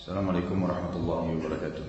Assalamualaikum warahmatullahi wabarakatuh.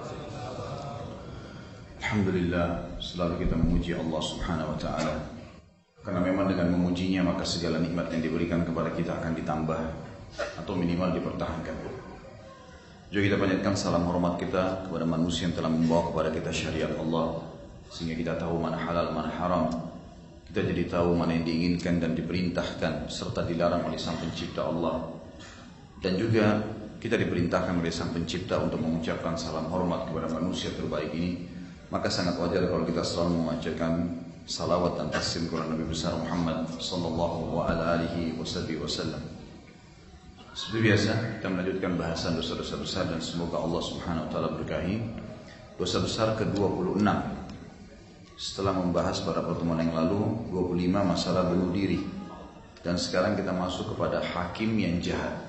Alhamdulillah, selalu kita memuji Allah Subhanahu wa taala. Karena memang dengan memujinya maka segala nikmat yang diberikan kepada kita akan ditambah atau minimal dipertahankan. Juga kita panjatkan salam hormat kita kepada manusia yang telah membawa kepada kita syariat Allah, sehingga kita tahu mana halal, mana haram. Kita jadi tahu mana yang diinginkan dan diperintahkan serta dilarang oleh Sang Pencipta Allah. Dan juga kita diperintahkan oleh Sang Pencipta untuk mengucapkan salam hormat kepada manusia terbaik ini. Maka sangat wajar kalau kita selalu membacakan salawat dan taslim kepada Nabi besar Muhammad sallallahu alaihi wasallam. Seperti biasa, kita melanjutkan bahasan dosa-dosa besar dan semoga Allah Subhanahu wa taala berkahi. Dosa besar ke-26. Setelah membahas pada pertemuan yang lalu 25 masalah bunuh diri. Dan sekarang kita masuk kepada hakim yang jahat.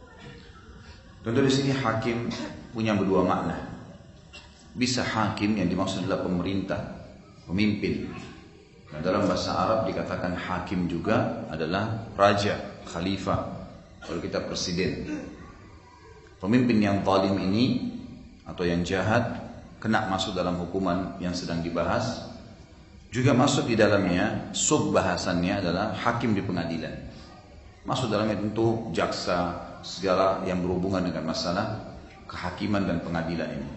Tentu di sini hakim punya dua makna. Bisa hakim yang dimaksud adalah pemerintah, pemimpin. Nah, dalam bahasa Arab dikatakan hakim juga adalah raja, khalifah. Kalau kita presiden. Pemimpin yang zalim ini atau yang jahat kena masuk dalam hukuman yang sedang dibahas. Juga masuk di dalamnya sub bahasannya adalah hakim di pengadilan. Masuk dalamnya tentu jaksa, segala yang berhubungan dengan masalah kehakiman dan pengadilan ini.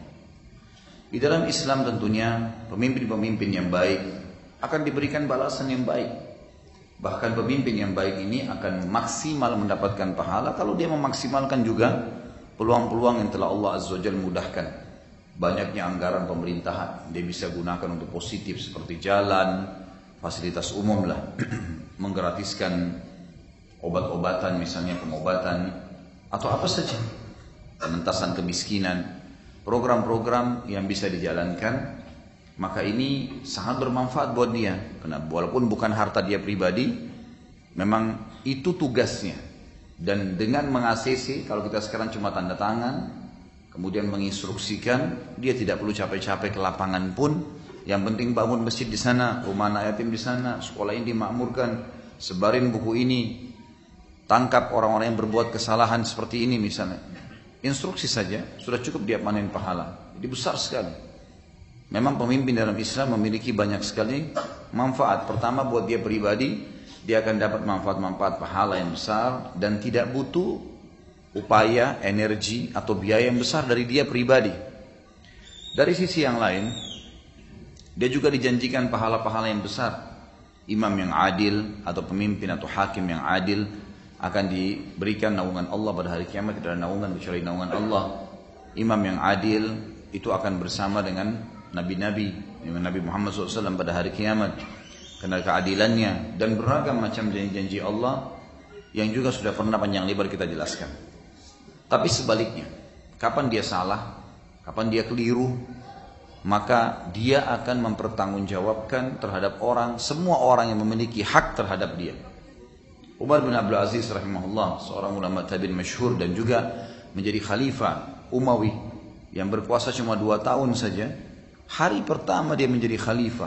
Di dalam Islam tentunya pemimpin-pemimpin yang baik akan diberikan balasan yang baik. Bahkan pemimpin yang baik ini akan maksimal mendapatkan pahala kalau dia memaksimalkan juga peluang-peluang yang telah Allah Azza wa Jalla mudahkan. Banyaknya anggaran pemerintahan dia bisa gunakan untuk positif seperti jalan, fasilitas umum lah, menggratiskan obat-obatan misalnya, pengobatan atau apa saja, pengentasan kemiskinan, program-program yang bisa dijalankan, maka ini sangat bermanfaat buat dia. Karena walaupun bukan harta dia pribadi, memang itu tugasnya. Dan dengan meng-ACC, kalau kita sekarang cuma tanda tangan, kemudian menginstruksikan, dia tidak perlu capek-capek ke lapangan pun. Yang penting bangun masjid di sana, rumah anak yatim di sana, sekolah ini dimakmurkan, sebarin buku ini, tangkap orang-orang yang berbuat kesalahan seperti ini misalnya. Instruksi saja sudah cukup dia panen pahala. Jadi besar sekali. Memang pemimpin dalam Islam memiliki banyak sekali manfaat. Pertama buat dia pribadi, dia akan dapat manfaat-manfaat pahala yang besar dan tidak butuh upaya, energi atau biaya yang besar dari dia pribadi. Dari sisi yang lain, dia juga dijanjikan pahala-pahala yang besar. Imam yang adil atau pemimpin atau hakim yang adil akan diberikan naungan Allah pada hari kiamat. Tidak ada naungan kecuali naungan Allah. Imam yang adil itu akan bersama dengan nabi-nabi, dengan Nabi Muhammad SAW pada hari kiamat karena keadilannya. Dan beragam macam janji-janji Allah yang juga sudah pernah panjang lebar kita jelaskan. Tapi sebaliknya, kapan dia salah, kapan dia keliru, maka dia akan mempertanggungjawabkan terhadap orang, semua orang yang memiliki hak terhadap dia. Umar bin Abdul Aziz rahimahullah, seorang ulama tabi'in masyhur dan juga menjadi khalifah Umawi yang berkuasa cuma 2 tahun saja. Hari pertama dia menjadi khalifah,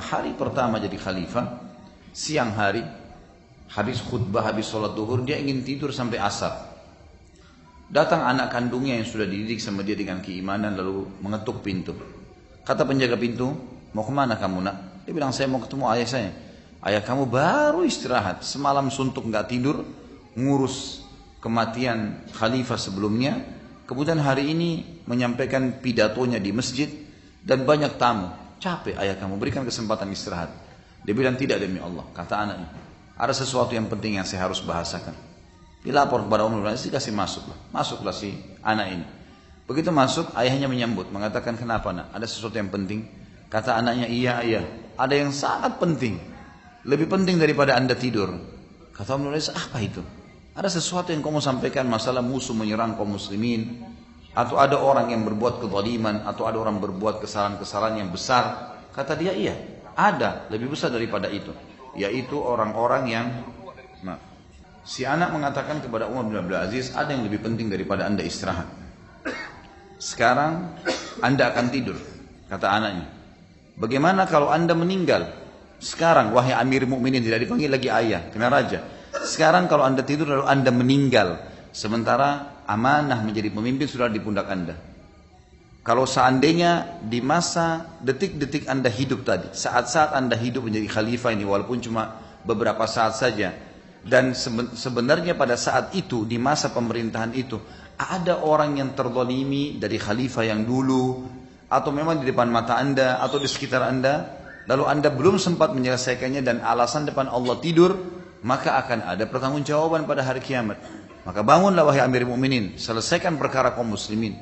siang hari, habis khutbah, habis sholat duhur, dia ingin tidur sampai asar. Datang anak kandungnya yang sudah dididik sama dia dengan keimanan lalu mengetuk pintu. Kata penjaga pintu, mau kemana kamu nak? Dia bilang, saya mau ketemu ayah saya. Ayah kamu baru istirahat, semalam suntuk nggak tidur, ngurus kematian khalifah sebelumnya, kemudian hari ini menyampaikan pidatonya di masjid dan banyak tamu. Capek ayah kamu, berikan kesempatan istirahat. Dia bilang, tidak demi Allah. Kata anaknya, ada sesuatu yang penting yang saya harus bahasakan. Dilapor kepada Umar bin Abdul Aziz, kasih masuklah si anak ini. Begitu masuk, ayahnya menyambut, mengatakan, kenapa nak? Ada sesuatu yang penting? Kata anaknya, iya ayah, ada yang sangat penting. Lebih penting daripada anda tidur. Kata Umar bin Abdul Aziz, apa itu? Ada sesuatu yang kamu sampaikan, masalah musuh menyerang kaum muslimin, atau ada orang yang berbuat kezaliman, atau ada orang berbuat kesalahan-kesalahan yang besar. Kata dia, iya, ada lebih besar daripada itu, yaitu orang-orang yang si anak mengatakan kepada Umar bin Abdul Aziz, ada yang lebih penting daripada anda istirahat. Sekarang anda akan tidur. Kata anaknya, bagaimana kalau anda meninggal? Sekarang wahai Amir Mukminin, tidak dipanggil lagi ayah, kena raja. Sekarang kalau anda tidur lalu anda meninggal, Sementara amanah menjadi pemimpin sudah di pundak Anda. Kalau seandainya di masa detik-detik Anda hidup tadi, saat-saat Anda hidup menjadi khalifah ini walaupun cuma beberapa saat saja, dan sebenarnya pada saat itu, di masa pemerintahan itu, ada orang yang terzalimi dari khalifah yang dulu, atau memang di depan mata Anda, atau di sekitar Anda, lalu Anda belum sempat menyelesaikannya dan alasan depan Allah tidur, maka akan ada pertanggungjawaban pada hari kiamat. Maka bangunlah wahai Amir Mu'minin, selesaikan perkara kaum muslimin.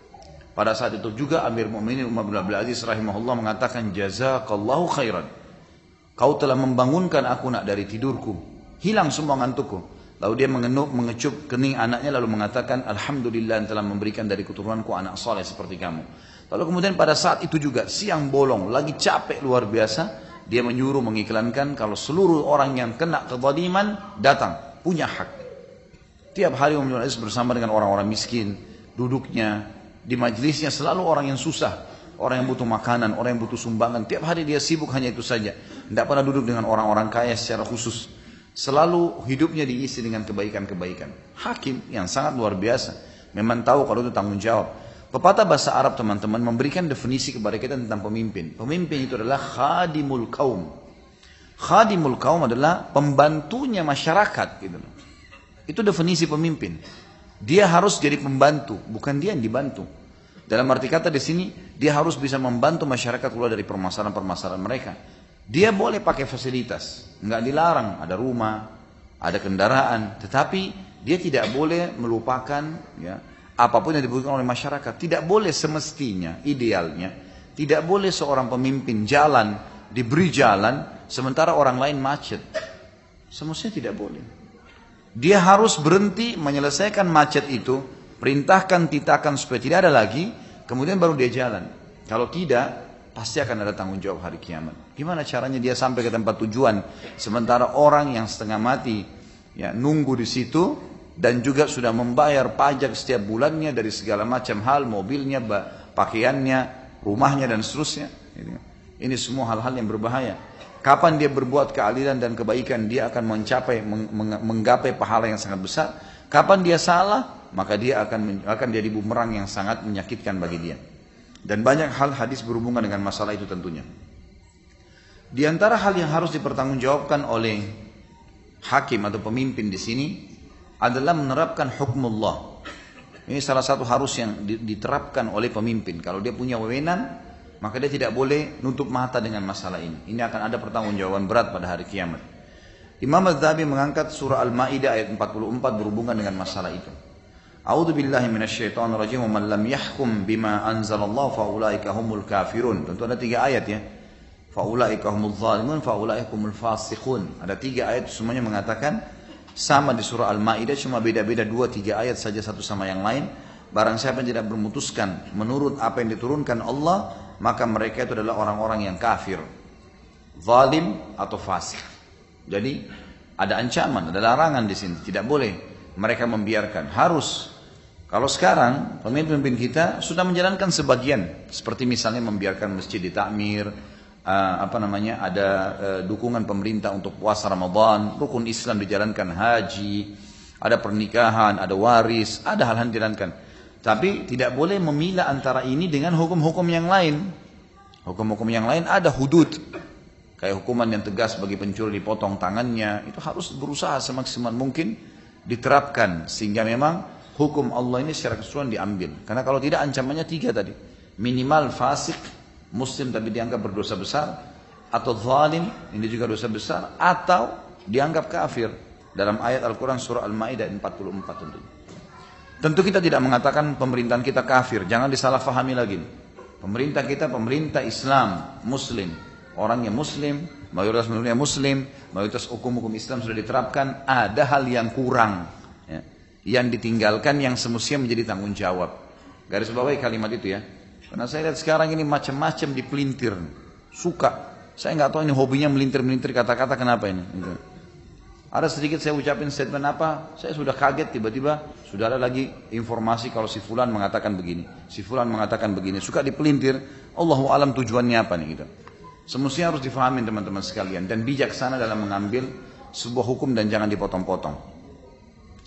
Pada saat itu juga Amir Mu'minin Umar bin Abdul Aziz rahimahullah mengatakan, jazakallahu khairan. Kau telah membangunkan aku nak dari tidurku. Hilang semua ngantukku. Lalu dia mengecup kening anaknya lalu mengatakan, alhamdulillah yang telah memberikan dari keturunanku anak soleh seperti kamu. Lalu kemudian pada saat itu juga siang bolong, lagi capek luar biasa, dia menyuruh mengiklankan kalau seluruh orang yang kena kezaliman datang, punya hak. Tiap hari Umar bin Aziz bersama dengan orang-orang miskin, duduknya di majlisnya selalu orang yang susah, orang yang butuh makanan, orang yang butuh sumbangan. Tiap hari dia sibuk hanya itu saja. Tidak pernah duduk dengan orang-orang kaya secara khusus. Selalu hidupnya diisi dengan kebaikan-kebaikan. Hakim yang sangat luar biasa. Memang tahu kalau itu tanggung jawab. Pepatah bahasa Arab teman-teman memberikan definisi kepada kita tentang pemimpin. Pemimpin itu adalah khadimul kaum. Khadimul kaum adalah pembantunya masyarakat. Gitu. Itu definisi pemimpin. Dia harus jadi pembantu, bukan dia yang dibantu. Dalam arti kata di sini, dia harus bisa membantu masyarakat keluar dari permasalahan-permasalahan mereka. Dia boleh pakai fasilitas, nggak dilarang, ada rumah, ada kendaraan, tetapi dia tidak boleh melupakan ya, apapun yang dibutuhkan oleh masyarakat. Tidak boleh semestinya, idealnya, tidak boleh seorang pemimpin jalan, diberi jalan, sementara orang lain macet. Semestinya tidak boleh. Dia harus berhenti menyelesaikan macet itu, perintahkan, titakan supaya tidak ada lagi, kemudian baru dia jalan. Kalau tidak, pasti akan ada tanggung jawab hari kiamat. Gimana caranya dia sampai ke tempat tujuan, sementara orang yang setengah mati ya nunggu di situ dan juga sudah membayar pajak setiap bulannya dari segala macam hal, mobilnya, pakaiannya, rumahnya dan seterusnya. Ini semua hal-hal yang berbahaya. Kapan dia berbuat keadilan dan kebaikan, dia akan menggapai pahala yang sangat besar. Kapan dia salah, maka dia akan jadi bumerang yang sangat menyakitkan bagi dia. Dan banyak hal hadis berhubungan dengan masalah itu tentunya. Di antara hal yang harus dipertanggungjawabkan oleh hakim atau pemimpin di sini adalah menerapkan hukmullah. Ini salah satu harus yang diterapkan oleh pemimpin. Kalau dia punya wewenang, maka dia tidak boleh nutup mata dengan masalah ini. Ini akan ada pertanggungjawaban berat pada hari kiamat. Imam Az-Zahabi mengangkat surah Al-Maidah ayat 44 berhubungan dengan masalah itu. A'udzu billahi minasyaitonir rajim, wa man lam yahkum bima anzalallahu fa ulaika humul kafirun. Tentu ada 3 ayat ya. Fa ulaika humuz zalimun, fa ulaika humul fasiqun. Ada 3 ayat semuanya mengatakan sama di surah Al-Maidah, cuma beda-beda 2-3 ayat saja satu sama yang lain. Barang siapa yang tidak memutuskan menurut apa yang diturunkan Allah, maka mereka itu adalah orang-orang yang kafir, zalim atau fasik. Jadi ada ancaman, ada larangan di sini. Tidak boleh mereka membiarkan. Harus. Kalau sekarang pemimpin-pemimpin kita sudah menjalankan sebagian, seperti misalnya membiarkan masjid ditakmir, ada dukungan pemerintah untuk puasa Ramadan, rukun Islam dijalankan, haji, ada pernikahan, ada waris, ada hal-hal dijalankan. Tapi tidak boleh memilah antara ini dengan hukum-hukum yang lain. Hukum-hukum yang lain ada hudud. Kayak hukuman yang tegas bagi pencuri dipotong tangannya. Itu harus berusaha semaksimal mungkin diterapkan. Sehingga memang hukum Allah ini secara keseluruhan diambil. Karena kalau tidak ancamannya 3 tadi. Minimal fasik, muslim tapi dianggap berdosa besar. Atau zalim, ini juga dosa besar. Atau dianggap kafir. Dalam ayat Al-Quran surah Al-Maidah 44 tentunya. Tentu kita tidak mengatakan pemerintahan kita kafir, jangan disalahfahami lagi. Pemerintah kita pemerintah Islam, Muslim, orangnya Muslim, mayoritas penduduknya Muslim, mayoritas hukum-hukum Islam sudah diterapkan. Ada hal yang kurang, ya, yang ditinggalkan yang semestinya menjadi tanggung jawab. Garis bawahi kalimat itu ya. Karena saya lihat sekarang ini macam-macam dipelintir, suka. Saya nggak tahu ini hobinya melintir-melintir kata-kata kenapa ini. Gitu. Ada sedikit saya ucapin statement apa, saya sudah kaget tiba-tiba sudah ada lagi informasi kalau si fulan mengatakan begini, si fulan mengatakan begini, suka dipelintir, Allahu alam tujuannya apa nih gitu. Semestinya harus difahami teman-teman sekalian dan bijaksana dalam mengambil sebuah hukum dan jangan dipotong-potong.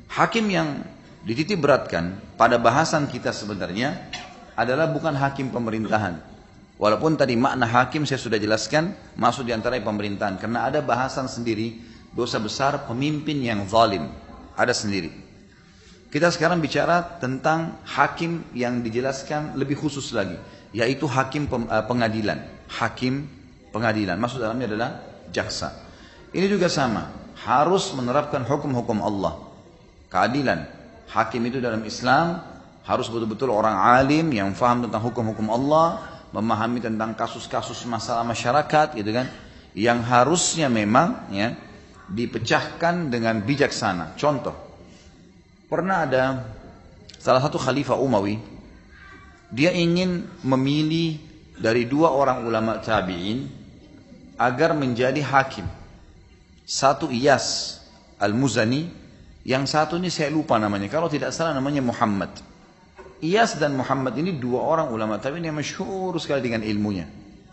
Hakim yang dititik beratkan pada bahasan kita sebenarnya adalah bukan hakim pemerintahan. Walaupun tadi makna hakim saya sudah jelaskan, maksud diantara pemerintahan. Karena ada bahasan sendiri, dosa besar pemimpin yang zalim. Ada sendiri. Kita sekarang bicara tentang hakim yang dijelaskan lebih khusus lagi. Yaitu hakim pengadilan. Hakim pengadilan. Maksud dalamnya adalah jaksa. Ini juga sama. Harus menerapkan hukum-hukum Allah. Keadilan. Hakim itu dalam Islam harus betul-betul orang alim yang faham tentang hukum-hukum Allah, memahami tentang kasus-kasus masalah masyarakat, gitu kan? Yang harusnya memang ya dipecahkan dengan bijaksana. Contoh, pernah ada salah satu khalifah Umawi, dia ingin memilih dari 2 orang ulama tabi'in agar menjadi hakim. Satu Iyas Al-Muzani, yang satu ini saya lupa namanya, kalau tidak salah namanya Muhammad. Iyas dan Muhammad ini 2 orang ulama tabi'in yang masyhur sekali dengan ilmunya.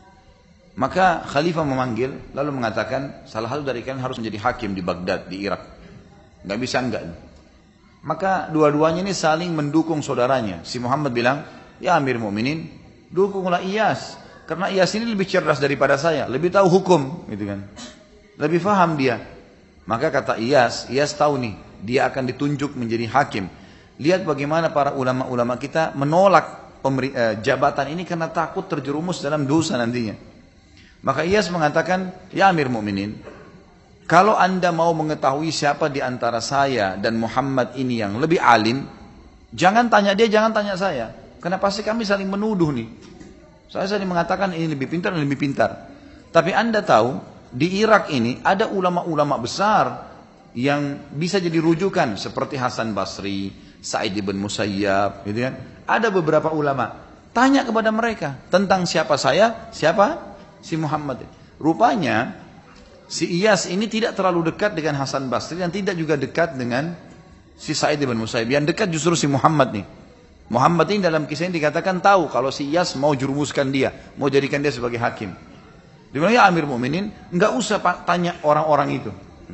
Maka khalifah memanggil lalu mengatakan salah satu dari kalian harus menjadi hakim di Baghdad, di Irak. Enggak bisa enggak. Maka dua-duanya ini saling mendukung saudaranya. Si Muhammad bilang, "Ya Amir Mu'minin, dukunglah Iyas karena Iyas ini lebih cerdas daripada saya, lebih tahu hukum," gitu kan. Lebih faham dia. Maka kata Iyas tahu nih, dia akan ditunjuk menjadi hakim. Lihat bagaimana para ulama-ulama kita menolak jabatan ini karena takut terjerumus dalam dosa nantinya. Maka Iyas mengatakan, "Ya Amir Mu'minin, kalau anda mau mengetahui siapa di antara saya dan Muhammad ini yang lebih alim, jangan tanya dia, jangan tanya saya. Karena pasti kami saling menuduh nih. Saya saling mengatakan ini lebih pintar dan lebih pintar. Tapi anda tahu, di Irak ini ada ulama-ulama besar yang bisa jadi rujukan seperti Hasan Basri, Sa'id ibn Musayyab, gitu kan? Ada beberapa ulama. Tanya kepada mereka tentang siapa saya, siapa si Muhammad." Rupanya si Iyas ini tidak terlalu dekat dengan Hasan Basri dan tidak juga dekat dengan si Sa'id ibn Musayyab. Yang dekat justru si Muhammad nih. Muhammad ini dalam kisah ini dikatakan tahu kalau si Iyas mau jurumuskan dia, mau jadikan dia sebagai hakim. Dia bilang, "Ya Amir Mu'minin, enggak usah tanya orang-orang itu."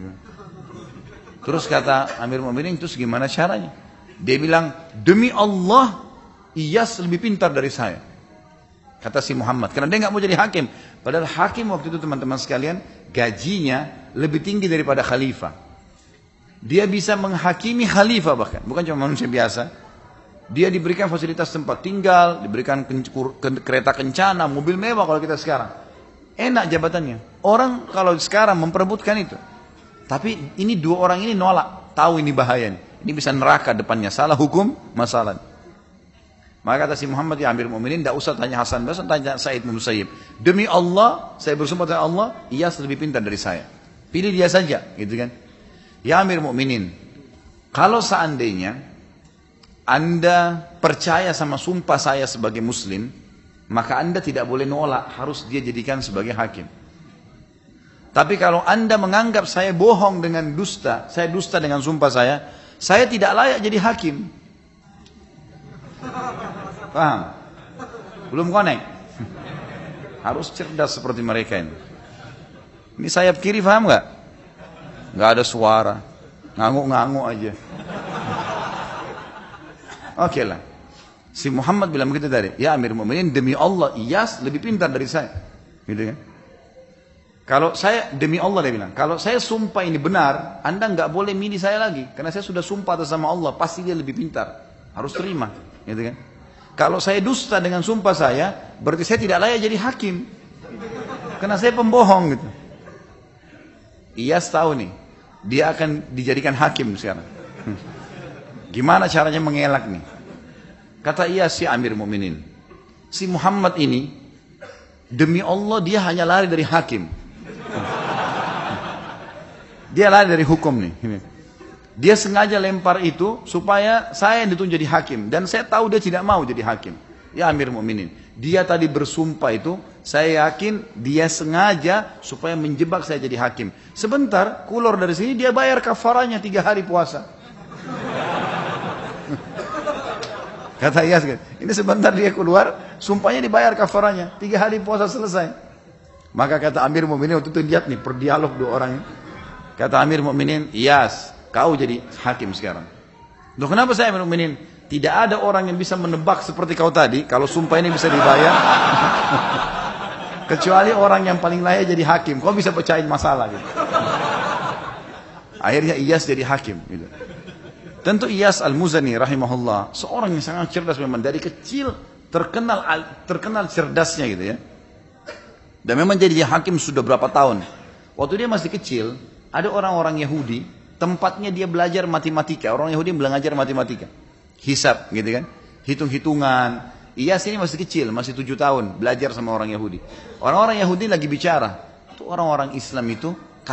Terus kata Amir Mu'minin, "Terus gimana caranya?" Dia bilang, "Demi Allah, Iyas lebih pintar dari saya." Kata si Muhammad, karena dia nggak mau jadi hakim. Padahal hakim waktu itu teman-teman sekalian, gajinya lebih tinggi daripada khalifah. Dia bisa menghakimi khalifah bahkan, bukan cuma manusia biasa. Dia diberikan fasilitas tempat tinggal, diberikan kereta kencana, mobil mewah kalau kita sekarang. Enak jabatannya. Orang kalau sekarang memperebutkan itu. Tapi ini 2 orang ini nolak, tahu ini bahayanya. Ini bisa neraka depannya, salah hukum, masalah. Maka kata si Muhammad, "Ya Amir Mu'minin, tidak usah tanya Hasan Basri, tanya Sa'id bin Musayyib. Demi Allah, saya bersumpah dengan Allah, Iyas lebih pintar dari saya. Pilih dia saja," gitu kan. "Ya Amir Mu'minin, kalau seandainya anda percaya sama sumpah saya sebagai muslim, maka anda tidak boleh nolak, harus dia jadikan sebagai hakim. Tapi kalau anda menganggap saya bohong dengan dusta, saya dusta dengan sumpah saya tidak layak jadi hakim." Paham? Belum connect? Harus cerdas seperti mereka ini. Ini sayap kiri, paham nggak? Nggak ada suara, ngangguk-ngangguk aja. Oke lah. Si Muhammad bilang begitu tadi, "Ya Amir Mu'minin, demi Allah, Iyas lebih pintar dari saya." Gitu kan? Kalau saya, demi Allah dia bilang, kalau saya sumpah ini benar, anda nggak boleh milih saya lagi, karena saya sudah sumpah atas sama Allah, pasti dia lebih pintar, harus terima, gitu kan? Kalau saya dusta dengan sumpah saya, berarti saya tidak layak jadi hakim, karena saya pembohong, gitu. Iyas tahu nih, dia akan dijadikan hakim sekarang. Gimana caranya mengelak nih? Kata Iyas, "Si Amir Mu'minin, si Muhammad ini, demi Allah dia hanya lari dari hakim. Dia lari dari hukum nih. Dia sengaja lempar itu supaya saya yang ditunjuk jadi hakim. Dan saya tahu dia tidak mau jadi hakim. Ya Amir Mu'minin, dia tadi bersumpah itu, saya yakin dia sengaja supaya menjebak saya jadi hakim. Sebentar, keluar dari sini dia bayar kafaranya 3 hari puasa." Kata Iyas, ini sebentar dia keluar, sumpahnya dibayar kafaranya, 3 hari puasa selesai. Maka kata Amir Mu'minin, waktu itu lihat nih, perdialog 2 orang ini. Kata Amir Mu'minin, "Iyas, Kau jadi hakim sekarang. Loh kenapa saya Amirul Mukminin? Tidak ada orang yang bisa menebak seperti kau tadi, kalau sumpah ini bisa dibayar. Kecuali orang yang paling layak jadi hakim. Kau bisa pecahin masalah gitu. Akhirnya Iyas jadi hakim gitu. Tentu Iyas Al-Muzani rahimahullah, seorang yang sangat cerdas memang, dari kecil terkenal cerdasnya gitu ya. Dan memang jadi hakim sudah berapa tahun. Waktu dia masih kecil, ada orang-orang Yahudi, tempatnya dia belajar matematika. Orang Yahudi belajar matematika, hisab gitu kan, hitung-hitungan. Iyas ini masih kecil, masih 7 tahun, belajar sama orang Yahudi. Orang-orang Yahudi lagi bicara, itu orang-orang Islam itu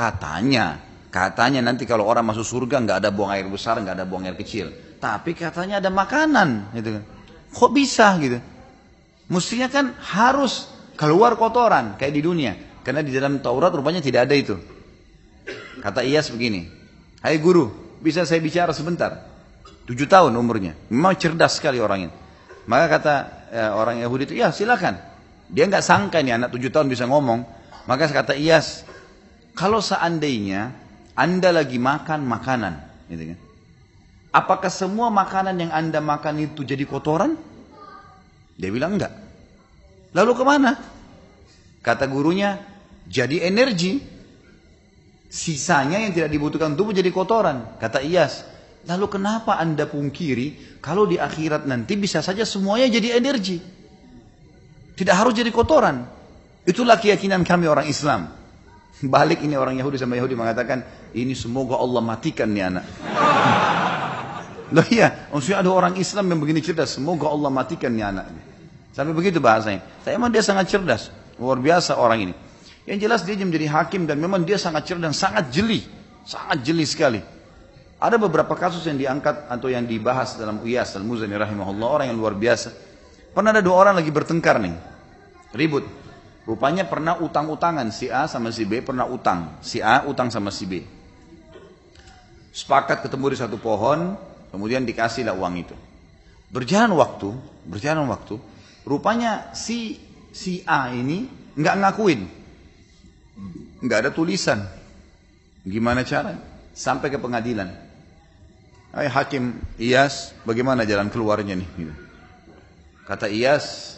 katanya nanti kalau orang masuk surga nggak ada buang air besar, nggak ada buang air kecil. Tapi katanya ada makanan, gitu kan. Kok bisa gitu? Mestinya kan harus keluar kotoran kayak di dunia, karena di dalam Taurat rupanya tidak ada itu. Kata Iyas begini, hai guru, bisa saya bicara sebentar? 7 tahun umurnya, memang cerdas sekali orangnya. Maka kata orang Yahudi itu, ya silakan. Dia nggak sangka ini anak 7 tahun bisa ngomong. Maka kata Iyas, kalau seandainya Anda lagi makan makanan, gitu kan, apakah semua makanan yang Anda makan itu jadi kotoran? Dia bilang enggak. Lalu kemana? Kata gurunya, jadi energi. Sisanya yang tidak dibutuhkan tubuh jadi kotoran. Kata Iyas, lalu kenapa Anda pungkiri kalau di akhirat nanti bisa saja semuanya jadi energi? Tidak harus jadi kotoran. Itulah keyakinan kami orang Islam. Balik ini orang Yahudi sama Yahudi mengatakan, ini semoga Allah matikan nih anak. Loh iya, maksudnya ada orang Islam yang begini cerdas, semoga Allah matikan nih anak. Sampai begitu bahasanya. Tapi memang dia sangat cerdas, luar biasa orang ini. Yang jelas dia menjadi hakim dan memang dia sangat cerdas dan sangat jeli sekali. Ada beberapa kasus yang diangkat atau yang dibahas dalam Iyas Al-Muzani rahimahullah, orang yang luar biasa. Pernah ada 2 orang lagi bertengkar nih, ribut. Rupanya pernah utang-utangan, si A sama si B pernah utang. Si A utang sama si B. Sepakat ketemu di satu pohon, kemudian dikasihlah uang itu. Berjalan waktu, rupanya si A ini nggak ngakuin. Nggak ada tulisan. Gimana cara? Sampai ke pengadilan. Hai hakim Iyas, bagaimana jalan keluarnya nih? Kata Iyas,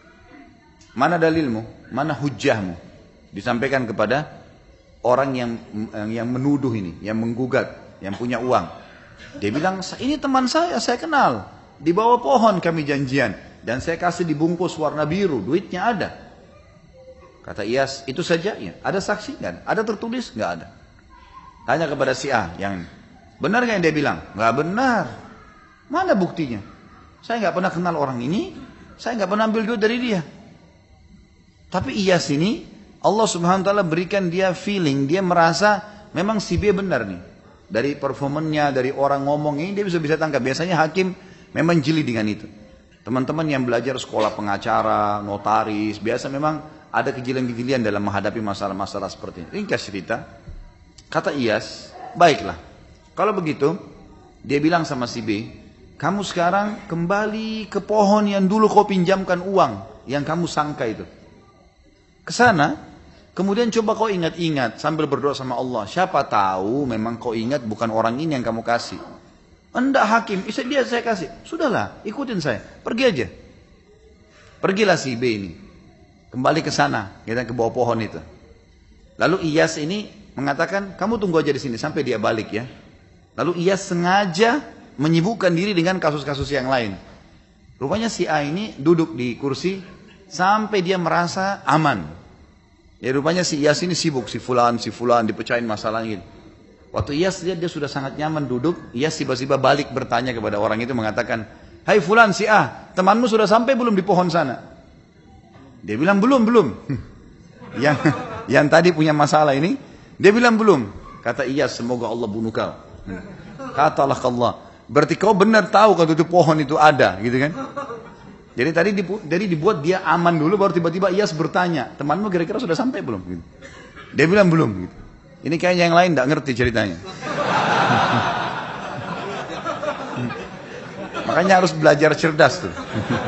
mana dalilmu? Mana hujjahmu? Disampaikan kepada orang yang menuduh ini, yang menggugat, yang punya uang. Dia bilang, ini teman saya kenal. Di bawah pohon kami janjian. Dan saya kasih dibungkus warna biru, duitnya ada. Kata Iyas, itu saja ya. Ada saksi? Nggak ada. Ada tertulis? Nggak ada. Tanya kepada si A, yang benar nggak yang dia bilang? Nggak benar. Mana buktinya? Saya nggak pernah kenal orang ini. Saya nggak pernah ambil duit dari dia. Tapi Iyas ini, Allah subhanahu wa ta'ala berikan dia feeling, dia merasa memang si B benar nih. Dari performanya, dari orang ngomong ini dia bisa tangkap. Biasanya hakim memang jeli dengan itu. Teman-teman yang belajar sekolah pengacara, notaris, biasa memang ada kejelian-kejelian dalam menghadapi masalah-masalah seperti ini. Ringkas cerita, kata Iyas, baiklah. Kalau begitu, dia bilang sama si B, kamu sekarang kembali ke pohon yang dulu kau pinjamkan uang, yang kamu sangka itu. Kesana, kemudian coba kau ingat-ingat sambil berdoa sama Allah. Siapa tahu memang kau ingat bukan orang ini yang kamu kasih. Enggak hakim, dia saya kasih. Sudahlah, ikutin saya, pergi aja. Pergilah si B ini, kembali ke sana, kita ke bawah pohon itu. Lalu Iyas ini mengatakan, kamu tunggu aja di sini sampai dia balik ya. Lalu Iyas sengaja menyibukkan diri dengan kasus-kasus yang lain. Rupanya si A ini duduk di kursi sampai dia merasa aman. Ya rupanya si Iyas ini sibuk, si fulan dipecahin masalahnya. Waktu Iyas lihat dia sudah sangat nyaman duduk, Iyas tiba-tiba balik bertanya kepada orang itu mengatakan, hai fulan si A, temanmu sudah sampai belum di pohon sana? Dia bilang belum. yang tadi punya masalah ini, dia bilang belum. Kata Iyas, semoga Allah bunuh kau. Katalah Allah, berarti kau benar tahu kalau itu pohon itu ada, gitu kan? Jadi tadi dibuat dia aman dulu, baru tiba-tiba Iyas bertanya, temanmu kira-kira sudah sampai belum? Gitu. Dia bilang belum. Gitu. Ini kayaknya yang lain tidak ngerti ceritanya. Makanya harus belajar cerdas tuh.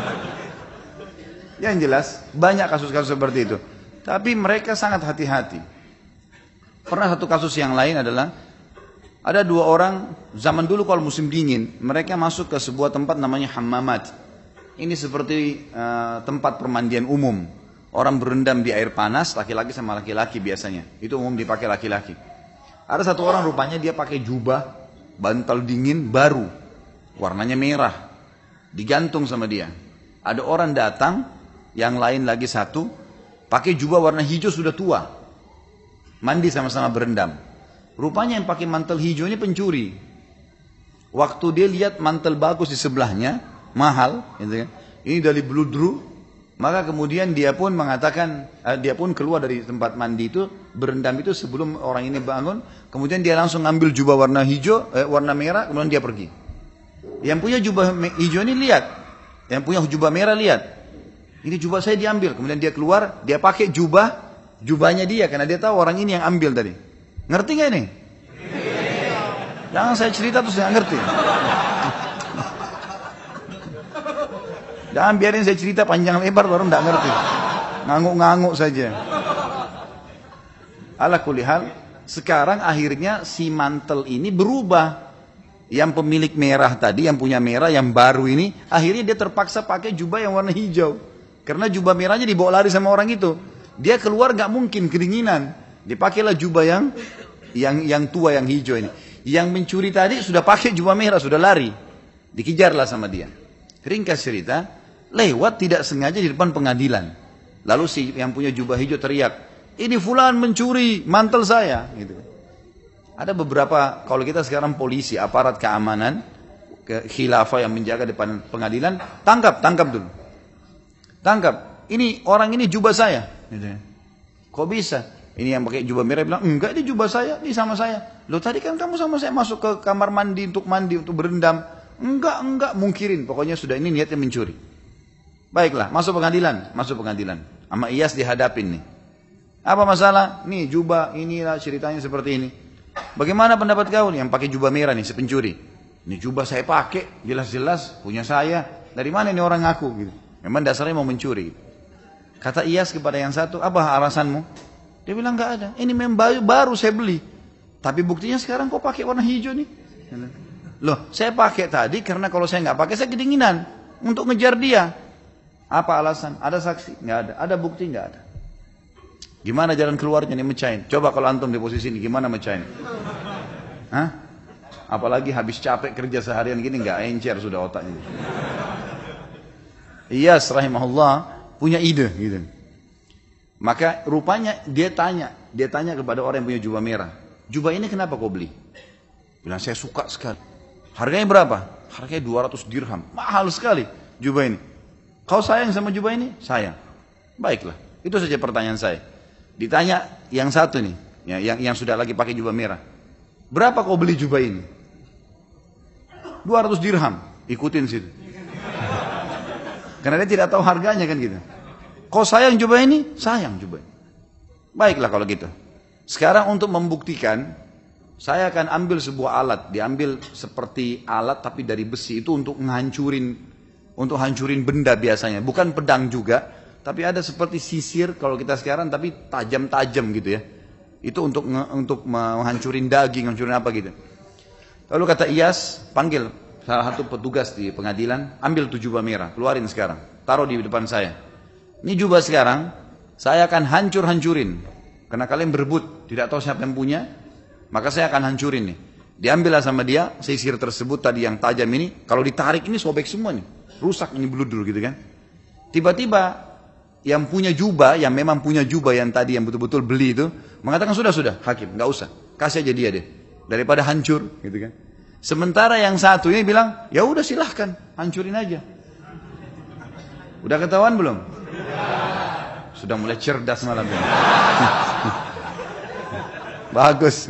Yang jelas banyak kasus-kasus seperti itu. Tapi mereka sangat hati-hati. Pernah satu kasus yang lain adalah Ada dua orang, zaman dulu kalau musim dingin, mereka masuk ke sebuah tempat namanya hammamat. Ini seperti tempat permandian umum. Orang berendam di air panas, laki-laki sama laki-laki biasanya. Itu umum dipakai laki-laki. Ada satu orang rupanya dia pakai jubah, bantal dingin baru. Warnanya merah. Digantung sama dia. Ada orang datang, yang lain lagi satu, pakai jubah warna hijau sudah tua. Mandi sama-sama berendam. Rupanya yang pakai mantel hijau ini pencuri. Waktu dia lihat mantel bagus di sebelahnya, mahal, gitu kan. Ini dari bludru, maka kemudian dia pun mengatakan, dia pun keluar dari tempat mandi itu, berendam itu sebelum orang ini bangun, kemudian dia langsung ambil jubah warna hijau, warna merah, kemudian dia pergi. Yang punya jubah hijau ini lihat, yang punya jubah merah lihat, ini jubah saya diambil, kemudian dia keluar, dia pakai jubahnya dia, karena dia tahu orang ini yang ambil tadi. Ngerti gak ini? Jangan saya cerita terus gak ngerti. Jangan biarin saya cerita panjang lebar baru gak ngerti. Ngangguk-ngangguk saja. Ala kulli hal, sekarang akhirnya si mantel ini berubah. Yang pemilik merah tadi, yang punya merah, yang baru ini, akhirnya dia terpaksa pakai jubah yang warna hijau. Karena jubah merahnya dibawa lari sama orang itu. Dia keluar gak mungkin, kedinginan. Dipakailah jubah yang tua, yang hijau ini. Yang mencuri tadi sudah pakai jubah merah, sudah lari. Dikejarlah sama dia. Ringkas cerita, lewat tidak sengaja di depan pengadilan. Lalu si yang punya jubah hijau teriak, ini fulan mencuri mantel saya. Gitu. Ada beberapa, kalau kita sekarang polisi, aparat keamanan, khilafah yang menjaga depan pengadilan, tangkap dulu. Tangkap, ini orang ini jubah saya. Gitu. Kok bisa? Ini yang pakai jubah merah bilang, enggak ini jubah saya, ini sama saya. Loh tadi kan kamu sama saya masuk ke kamar mandi, untuk berendam. Enggak, mungkirin. Pokoknya sudah ini niatnya mencuri. Baiklah, masuk pengadilan. Sama Iyas dihadapin nih. Apa masalah? Nih jubah, inilah ceritanya seperti ini. Bagaimana pendapat kau nih yang pakai jubah merah nih, si pencuri? Ini jubah saya pakai, jelas-jelas punya saya. Dari mana ini orang ngaku? Gitu. Memang dasarnya mau mencuri. Kata Iyas kepada yang satu, apa alasanmu? Dia bilang enggak ada. Ini memang baru saya beli. Tapi buktinya sekarang kok pakai warna hijau nih? Loh, saya pakai tadi karena kalau saya nggak pakai saya kedinginan untuk ngejar dia. Apa alasan? Ada saksi? Nggak ada. Ada bukti? Nggak ada. Gimana jalan keluarnya nih mecahin? Coba kalau antum di posisi ini gimana mecahin? Hah? Apalagi habis capek kerja seharian gini nggak encer sudah otaknya. Iyas rahimahullah punya ide gitu. Maka rupanya dia tanya kepada orang yang punya jubah merah. Jubah ini kenapa kau beli? Bilang saya suka sekali. Harganya berapa? Harganya 200 dirham. Mahal sekali jubah ini. Kau sayang sama jubah ini? Sayang. Baiklah. Itu saja pertanyaan saya. Ditanya yang satu nih. Yang sudah lagi pakai jubah merah. Berapa kau beli jubah ini? 200 dirham. Ikutin situ. Karena dia tidak tahu harganya kan gitu. Kau sayang jubah ini? Sayang jubah ini. Baiklah kalau gitu. Sekarang untuk membuktikan, saya akan ambil sebuah alat. Diambil seperti alat tapi dari besi. Itu untuk hancurin benda biasanya. Bukan pedang juga. Tapi ada seperti sisir kalau kita sekarang tapi tajam-tajam gitu ya. Itu untuk menghancurin daging, hancurin apa gitu. Lalu kata Iyas, panggil salah satu petugas di pengadilan. Ambil tuh jubah merah, keluarin sekarang. Taruh di depan saya. Ini jubah sekarang, saya akan hancurin. Karena kalian berebut, tidak tahu siapa yang punya, maka saya akan hancurin nih. Diambillah sama dia, sisir tersebut tadi yang tajam ini, kalau ditarik ini sobek semua nih. Rusak ini bludur gitu kan. Tiba-tiba, yang punya jubah, yang memang punya jubah yang tadi yang betul-betul beli itu, mengatakan sudah, hakim, nggak usah. Kasih aja dia deh. Daripada hancur, gitu kan. Sementara yang satu ini bilang, ya udah silahkan, hancurin aja. Udah ketahuan belum? Sudah mulai cerdas malam ini. Bagus.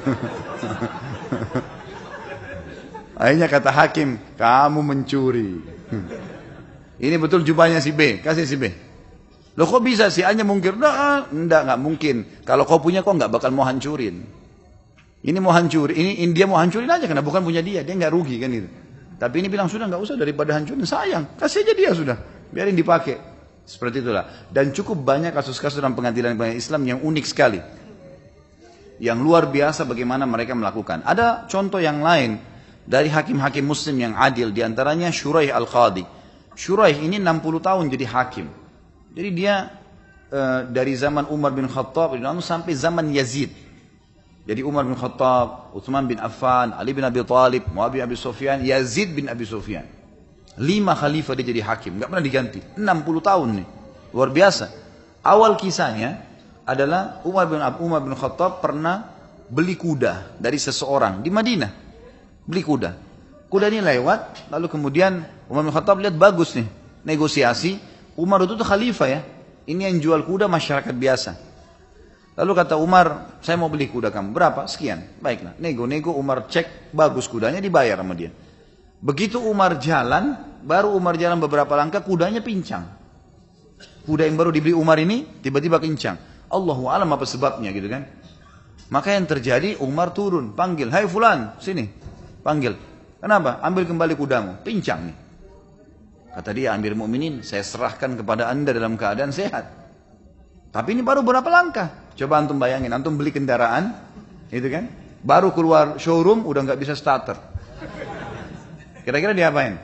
Akhirnya kata hakim, kamu mencuri. Ini betul jubahnya si B, kasih si B. Loh kok bisa si A nya mungkir? Nggak mungkin. Kalau kau punya kau nggak bakal mau hancurin. Ini mau hancurin, ini dia mau hancurin aja karena bukan punya dia nggak rugi kan itu. Tapi ini bilang sudah nggak usah daripada hancurin, sayang, kasih aja dia sudah, biarin dipakai. Seperti itulah. Dan cukup banyak kasus-kasus dalam pengadilan Islam yang unik sekali. yang luar biasa bagaimana mereka melakukan. Ada contoh yang lain dari hakim-hakim muslim yang adil, diantaranya Shuraih al-Qadi. Shuraih ini 60 tahun jadi hakim. Jadi dia dari zaman Umar bin Khattab sampai zaman Yazid. Jadi Umar bin Khattab, Utsman bin Affan, Ali bin Abi Thalib, Muawiyah bin Abi Sufyan, Yazid bin Abi Sufyan. 5 khalifah dia jadi hakim, nggak pernah diganti. 60 tahun nih, luar biasa. Awal kisahnya adalah Umar bin Khattab pernah beli kuda dari seseorang di Madinah. Beli kuda. Kuda ini lewat, lalu kemudian Umar bin Khattab lihat bagus nih, negosiasi. Umar itu tuh khalifah ya, ini yang jual kuda masyarakat biasa. Lalu kata Umar, saya mau beli kuda kamu, berapa? Sekian. Baiklah, nego-nego, Umar cek, bagus kudanya, dibayar sama dia. Begitu Umar jalan, baru Umar jalan beberapa langkah, kudanya pincang. Kuda yang baru dibeli Umar ini, tiba-tiba pincang. Allahu a'lam apa sebabnya gitu kan. Maka yang terjadi, Umar turun, panggil, hai fulan, sini. Panggil, kenapa? Ambil kembali kudamu, pincang nih. Kata dia, Amir Mu'minin, saya serahkan kepada anda dalam keadaan sehat. Tapi ini baru berapa langkah? Coba antum bayangin, antum beli kendaraan, itu kan, baru keluar showroom udah nggak bisa starter. Kira-kira diapain?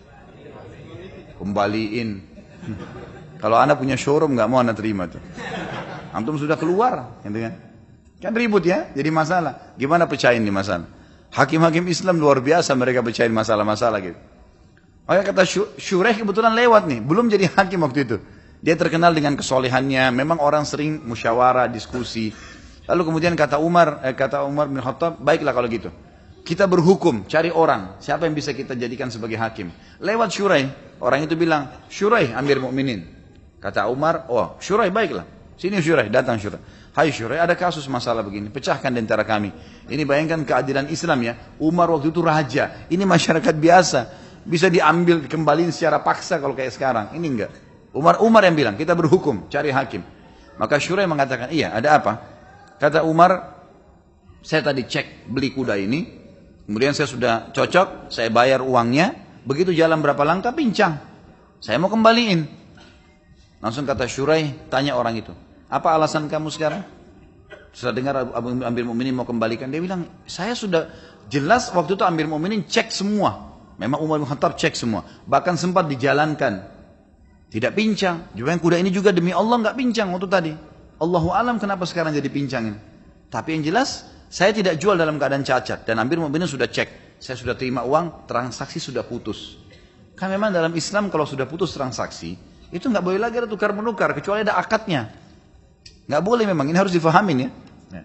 Kembaliin. Kalau anak punya showroom nggak mau anak terima tuh. Antum sudah keluar, gitu kan? Kan ribut ya, jadi masalah. Gimana pecahin nih masalah? Hakim-hakim Islam luar biasa mereka pecahin masalah-masalah gitu. Maka kata Shuraih kebetulan lewat nih, belum jadi hakim waktu itu. Dia terkenal dengan kesolehannya, memang orang sering musyawarah, diskusi. Lalu kemudian kata Umar bin Khattab, baiklah kalau gitu. Kita berhukum, cari orang, siapa yang bisa kita jadikan sebagai hakim. Lewat Shuraih, orang itu bilang, Shuraih Amir Mu'minin. Kata Umar, oh Shuraih baiklah. Sini Shuraih, datang Shuraih. Hai Shuraih, ada kasus masalah begini, pecahkan di antara kami. Ini bayangkan keadilan Islam ya. Umar waktu itu raja, ini masyarakat biasa. Bisa diambil, dikembaliin secara paksa kalau kayak sekarang. Ini enggak. Umar yang bilang, kita berhukum, cari hakim. Maka Shuraih mengatakan, iya ada apa? Kata Umar, saya tadi cek beli kuda ini, kemudian saya sudah cocok, saya bayar uangnya, begitu jalan berapa langkah, pincang. Saya mau kembaliin. Langsung kata Shuraih, tanya orang itu, apa alasan kamu sekarang? Setelah dengar Amir Mu'minin mau kembalikan, dia bilang, saya sudah jelas waktu itu Amir Mu'minin cek semua. Memang Umar bin Khattab cek semua, bahkan sempat dijalankan. Tidak pincang. Juga yang kuda ini juga demi Allah nggak pincang waktu tadi. Allahu alam kenapa sekarang jadi pincang ini. Tapi yang jelas saya tidak jual dalam keadaan cacat dan Amir Mu'minin sudah cek. Saya sudah terima uang, transaksi sudah putus. Kan memang dalam Islam kalau sudah putus transaksi itu nggak boleh lagi ada tukar menukar kecuali ada akadnya. Nggak boleh memang, ini harus difahamin ya.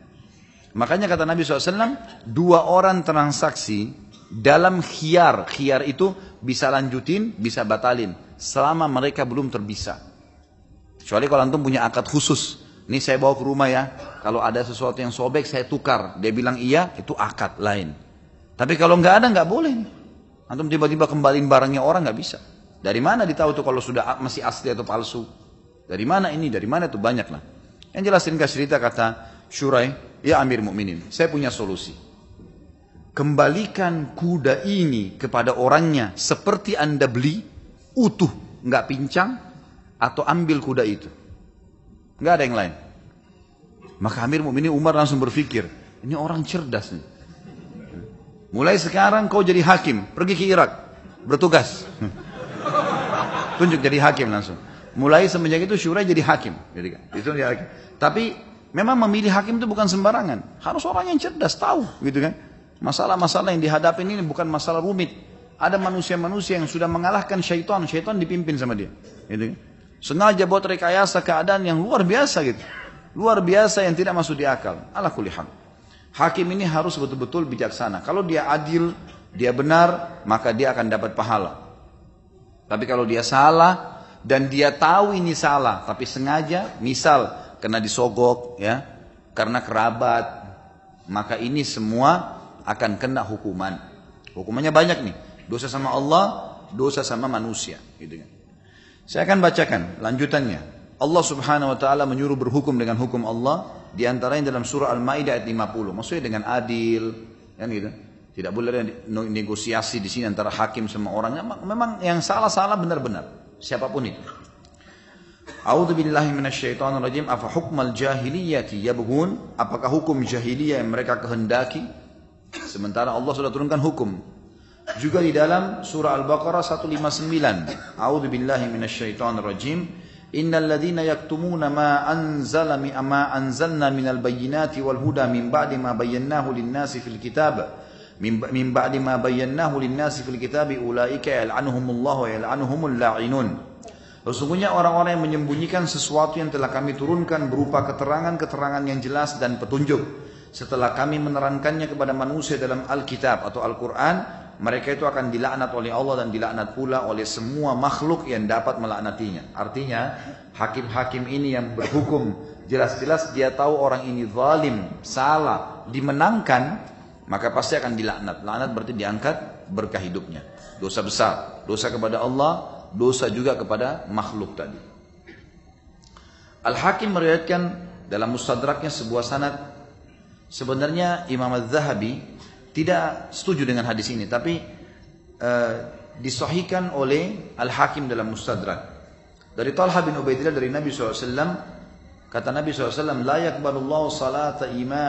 Makanya kata Nabi SAW, 2 orang transaksi dalam khiyar itu bisa lanjutin, bisa batalin. Selama mereka belum terpisah. Kecuali kalau antum punya akad khusus. Ini saya bawa ke rumah ya. Kalau ada sesuatu yang sobek saya tukar. Dia bilang iya, itu akad lain. Tapi kalau nggak ada nggak boleh. Antum tiba-tiba kembaliin barangnya orang nggak bisa. Dari mana ditahu tuh kalau sudah masih asli atau palsu? Dari mana ini? Dari mana tuh banyak lah. Yang jelas ringkas cerita kata Shuraih, ya Amir Mu'minin, saya punya solusi. Kembalikan kuda ini kepada orangnya seperti anda beli, utuh, nggak pincang, atau ambil kuda itu. Nggak ada yang lain. Maka Amir Mu'minin Umar langsung berpikir, ini orang cerdas nih. Mulai sekarang kau jadi hakim, pergi ke Irak, bertugas. Tunjuk jadi hakim langsung. Mulai semenjak itu Shuraih jadi hakim. Itu dia hakim. Tapi memang memilih hakim itu bukan sembarangan. Harus orang yang cerdas, tahu gitu kan. Masalah-masalah yang dihadapi ini bukan masalah rumit. Ada manusia-manusia yang sudah mengalahkan syaitan. Syaitan dipimpin sama dia. Gitu. Sengaja buat rekayasa keadaan yang luar biasa gitu. Luar biasa yang tidak masuk di akal. Ala kulli hal. Hakim ini harus betul-betul bijaksana. Kalau dia adil, dia benar, maka dia akan dapat pahala. Tapi kalau dia salah dan dia tahu ini salah, tapi sengaja, misal kena disogok, ya, karena kerabat, maka ini semua akan kena hukuman. Hukumannya banyak nih. Dosa sama Allah, dosa sama manusia. Gitu kan. Saya akan bacakan lanjutannya. Allah Subhanahu Wa Taala menyuruh berhukum dengan hukum Allah. Di antaranya dalam surah Al-Maidah ayat 50. Maksudnya dengan adil, kan gitu. Tidak boleh ada negosiasi di sini antara hakim sama orang. Memang yang salah-salah benar-benar. Siapapun itu. A'udzu billahi minasyaitonir rajim. Afa hukmal jahiliyati yabghun? Apakah hukum jahiliyah yang mereka kehendaki? Sementara Allah sudah turunkan hukum. Juga di dalam surah Al-Baqarah 159. A'udzu billahi minasyaitonir rajim. Innal ladzina yaktumuna ma anzalna minal bayyinati wal huda min ba'di ma bayyanahu lin-nasi fil kitab. Min ba'di ma bayyanahu lin-nasi fil kitab ulaika yal'anuhumullahu wa yal'anuhumul la'inun. Sesungguhnya orang-orang yang menyembunyikan sesuatu yang telah kami turunkan berupa keterangan-keterangan yang jelas dan petunjuk. Setelah kami menerangkannya kepada manusia dalam Alkitab atau Al-Quran, mereka itu akan dilaknat oleh Allah dan dilaknat pula oleh semua makhluk yang dapat melaknatinya. Artinya, hakim-hakim ini yang berhukum, jelas-jelas dia tahu orang ini zalim, salah, dimenangkan, maka pasti akan dilaknat. Laknat berarti diangkat berkah hidupnya. Dosa besar, dosa kepada Allah, dosa juga kepada makhluk tadi. Al-Hakim meriwayatkan dalam Mustadraknya sebuah sanad. Sebenarnya Imam Az-Zahabi tidak setuju dengan hadis ini, tapi disahihkan oleh Al-Hakim dalam Mustadrak. Dari Talha bin Ubaidillah dari Nabi SAW, kata Nabi SAW, la yakbalullahu salata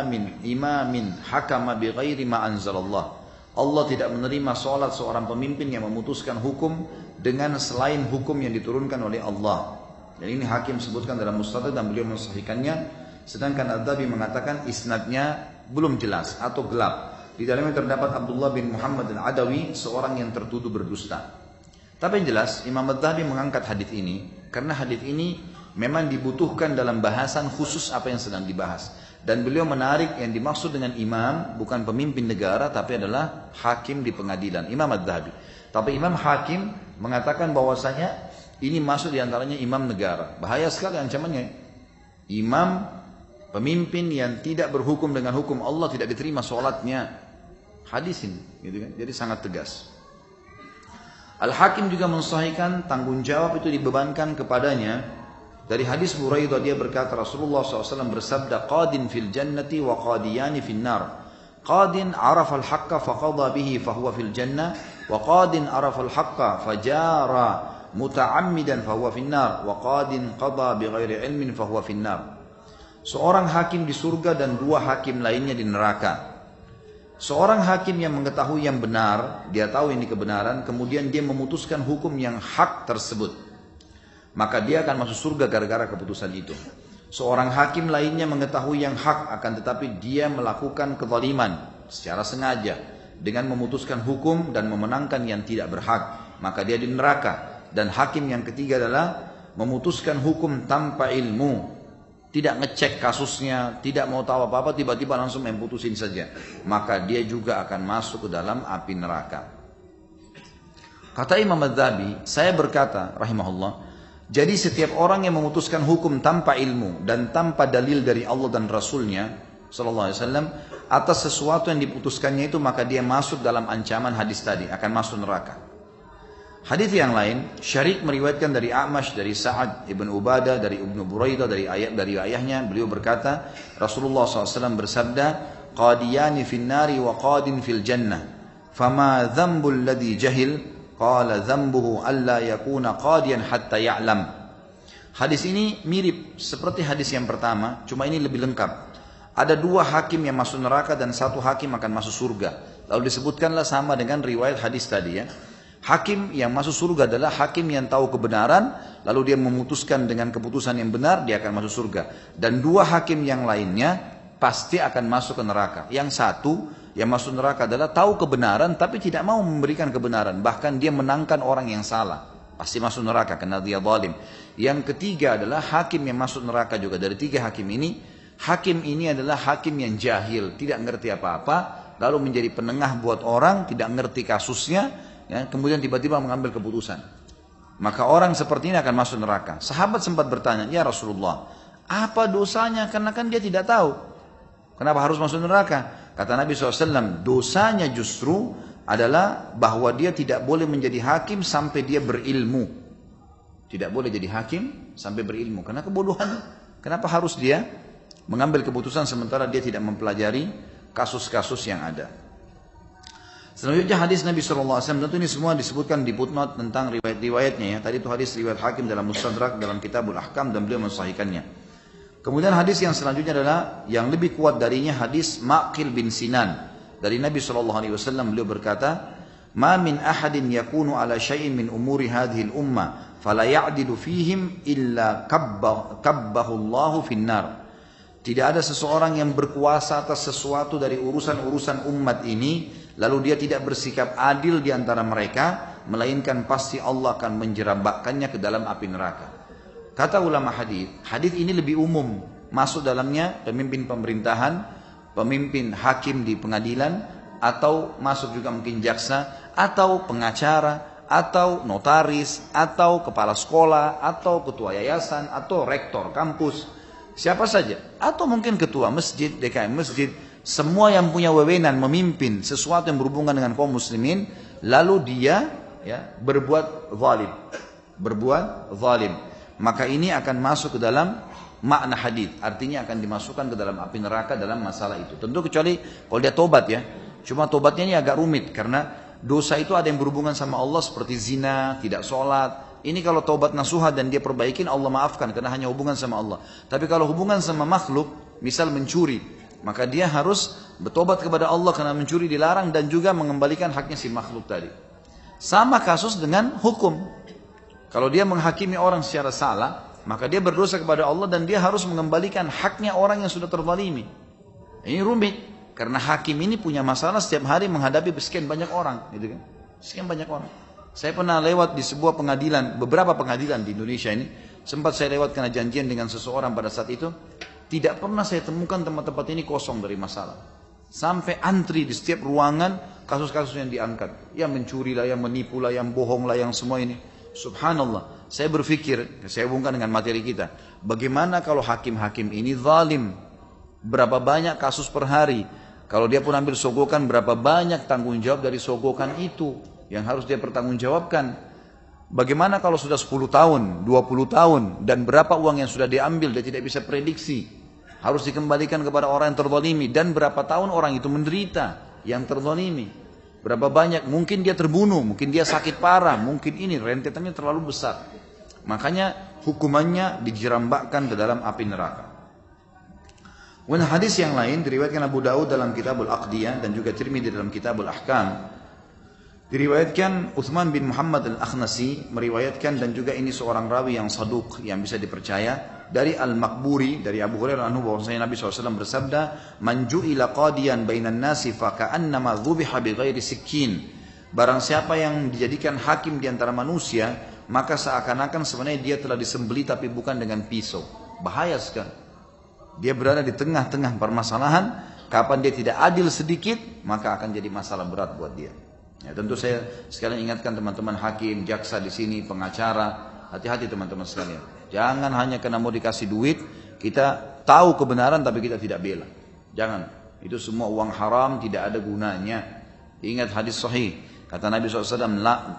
imamin hakama bighairi ma anzalallah. Allah tidak menerima salat seorang pemimpin yang memutuskan hukum dengan selain hukum yang diturunkan oleh Allah. Dan ini Hakim sebutkan dalam Mustadrak dan beliau mensahihkannya. Sedangkan Al-Dhabi mengatakan isnadnya belum jelas atau gelap. Di dalamnya terdapat Abdullah bin Muhammad al-Adawi, seorang yang tertuduh berdusta. Tapi yang jelas Imam Al-Dhabi mengangkat hadis ini karena hadis ini memang dibutuhkan dalam bahasan khusus apa yang sedang dibahas. Dan beliau menarik yang dimaksud dengan imam bukan pemimpin negara tapi adalah hakim di pengadilan, Imam Al-Dhabi. Tapi Imam Hakim mengatakan bahwasanya ini masuk diantaranya imam negara. Bahaya sekali ancamannya. Imam pemimpin yang tidak berhukum dengan hukum Allah tidak diterima sholatnya. Hadis ini, gitu kan? Jadi sangat tegas. Al-Hakim juga mensahihkan tanggung jawab itu dibebankan kepadanya. Dari hadis Buraidah dia berkata Rasulullah SAW bersabda, qadin fil jannati wa qadiyani fil nar. Qadin arafa al-haqqa faqadha bihi fahuwa fil jannah, wa qadin arafa al-haqqa fajara muta'ammidan fahuwa fil nar, wa qadin qadha bighairi ilmin fahuwa fil nar. Seorang hakim di surga dan dua hakim lainnya di neraka. Seorang hakim yang mengetahui yang benar, dia tahu ini kebenaran, kemudian dia memutuskan hukum yang hak tersebut, maka dia akan masuk surga gara-gara keputusan itu. Seorang hakim lainnya mengetahui yang hak, akan tetapi dia melakukan kezaliman secara sengaja dengan memutuskan hukum dan memenangkan yang tidak berhak, maka dia di neraka. Dan hakim yang ketiga adalah memutuskan hukum tanpa ilmu, tidak ngecek kasusnya, tidak mau tahu apa-apa, tiba-tiba langsung memutusin saja, maka dia juga akan masuk ke dalam api neraka. Kata Imam Az-Zahabi, saya berkata rahimahullah, jadi setiap orang yang memutuskan hukum tanpa ilmu dan tanpa dalil dari Allah dan Rasulnya sallallahu alaihi wasallam atas sesuatu yang diputuskannya itu, maka dia masuk dalam ancaman hadis tadi, akan masuk neraka. Hadis yang lain, Syarik meriwayatkan dari A'mash, dari Sa'ad ibn Ubadah, dari Ibnu Buraidah, dari ayahnya, beliau berkata, Rasulullah SAW bersabda, qadiyani fin nari wa qadin fil jannah, fama dzambul ladzi jahil, qala dzambuhu alla yakuna qadiyan hatta ya'lam. Hadis ini mirip seperti hadis yang pertama, cuma ini lebih lengkap. Ada dua hakim yang masuk neraka dan satu hakim akan masuk surga. Lalu disebutkanlah sama dengan riwayat hadis tadi ya. Hakim yang masuk surga adalah hakim yang tahu kebenaran, lalu dia memutuskan dengan keputusan yang benar, dia akan masuk surga. Dan dua hakim yang lainnya pasti akan masuk ke neraka. Yang satu yang masuk neraka adalah tahu kebenaran tapi tidak mau memberikan kebenaran, bahkan dia menangkan orang yang salah, pasti masuk neraka karena dia zalim. Yang ketiga adalah hakim yang masuk neraka juga. Dari tiga hakim ini adalah hakim yang jahil, tidak ngerti apa-apa, lalu menjadi penengah buat orang, tidak ngerti kasusnya, ya, kemudian tiba-tiba mengambil keputusan. Maka orang seperti ini akan masuk neraka. Sahabat sempat bertanya, ya Rasulullah, apa dosanya? Karena kan dia tidak tahu. Kenapa harus masuk neraka? Kata Nabi SAW, dosanya justru adalah bahwa dia tidak boleh menjadi hakim sampai dia berilmu. Tidak boleh jadi hakim sampai berilmu. Karena kebodohan. Kenapa harus dia mengambil keputusan sementara dia tidak mempelajari kasus-kasus yang ada? Selanjutnya hadis Nabi SAW, tentu ini semua disebutkan di footnote tentang riwayat-riwayatnya ya. Tadi itu hadis riwayat Hakim dalam Mustadrak, dalam Kitabul Ahkam, dan beliau mensahihkannya. Kemudian hadis yang selanjutnya adalah yang lebih kuat darinya, hadis Maqil bin Sinan. Dari Nabi SAW beliau berkata, "Ma min ahadin yakunu ala syai'in min umuri hadhil ummah, fala ya'dilu fihim illa kabbahu Allahu finnar." Tidak ada seseorang yang berkuasa atas sesuatu dari urusan-urusan umat ini, lalu dia tidak bersikap adil di antara mereka, melainkan pasti Allah akan menjerabakkannya ke dalam api neraka. Kata ulama hadis ini lebih umum, masuk dalamnya pemimpin pemerintahan, pemimpin hakim di pengadilan, atau masuk juga mungkin jaksa, atau pengacara, atau notaris, atau kepala sekolah, atau ketua yayasan, atau rektor kampus. Siapa saja, atau mungkin ketua masjid, DKM masjid, semua yang punya wewenang memimpin sesuatu yang berhubungan dengan kaum muslimin, lalu dia berbuat zalim, maka ini akan masuk ke dalam makna hadis, artinya akan dimasukkan ke dalam api neraka dalam masalah itu. Tentu kecuali kalau dia tobat ya, cuma tobatnya ini agak rumit karena dosa itu ada yang berhubungan sama Allah seperti zina, tidak sholat. Ini kalau taubat nasuha dan dia perbaikin, Allah maafkan karena hanya hubungan sama Allah. Tapi kalau hubungan sama makhluk, misal mencuri, maka dia harus bertobat kepada Allah karena mencuri dilarang dan juga mengembalikan haknya si makhluk tadi. Sama kasus dengan hukum. Kalau dia menghakimi orang secara salah, maka dia berdosa kepada Allah dan dia harus mengembalikan haknya orang yang sudah terzalimi. Ini rumit karena hakim ini punya masalah setiap hari menghadapi sekian banyak orang, gitu kan? Sekian banyak orang. Saya pernah lewat di sebuah pengadilan, beberapa pengadilan di Indonesia ini, sempat saya lewat karena janjian dengan seseorang pada saat itu, tidak pernah saya temukan tempat-tempat ini kosong dari masalah. Sampai antri di setiap ruangan, kasus-kasus yang diangkat. Yang mencuri lah, yang menipu lah, yang bohong lah, yang semua ini. Subhanallah, saya berpikir, saya hubungkan dengan materi kita, bagaimana kalau hakim-hakim ini zalim? Berapa banyak kasus per hari? Kalau dia pun ambil sogokan, berapa banyak tanggung jawab dari sogokan itu yang harus dia pertanggungjawabkan? Bagaimana kalau sudah 10 tahun, 20 tahun, dan berapa uang yang sudah diambil, dia tidak bisa prediksi. Harus dikembalikan kepada orang yang terzalimi, dan berapa tahun orang itu menderita yang terzalimi. Berapa banyak, mungkin dia terbunuh, mungkin dia sakit parah, mungkin ini rentetannya terlalu besar. Makanya hukumannya dijerambakkan ke dalam api neraka. Dan hadis yang lain diriwayatkan Abu Daud dalam Kitabul Aqdiyah dan juga Tirmidzi dalam Kitabul Ahkam. Diriwayatkan Uthman bin Muhammad al-Akhnasi meriwayatkan, dan juga ini seorang rawi yang saduq, yang bisa dipercaya, dari Al-Maqburi, dari Abu Hurairah anhu, bahwasanya Nabi SAW bersabda, "Man ju'ila qadiyan bainan nasi fa ka'annama dhubiha bighairi sikkin." Barang siapa yang dijadikan hakim di antara manusia, maka seakan-akan sebenarnya dia telah disembelih tapi bukan dengan pisau. Bahaya sekali. Dia berada di tengah-tengah permasalahan, kapan dia tidak adil sedikit, maka akan jadi masalah berat buat dia. Ya, tentu saya sekalian ingatkan teman-teman hakim, jaksa di sini, pengacara, hati-hati teman-teman sekalian. Jangan hanya karena mau dikasih duit, kita tahu kebenaran tapi kita tidak bela. Jangan. Itu semua uang haram, tidak ada gunanya. Ingat hadis sahih. Kata Nabi SAW,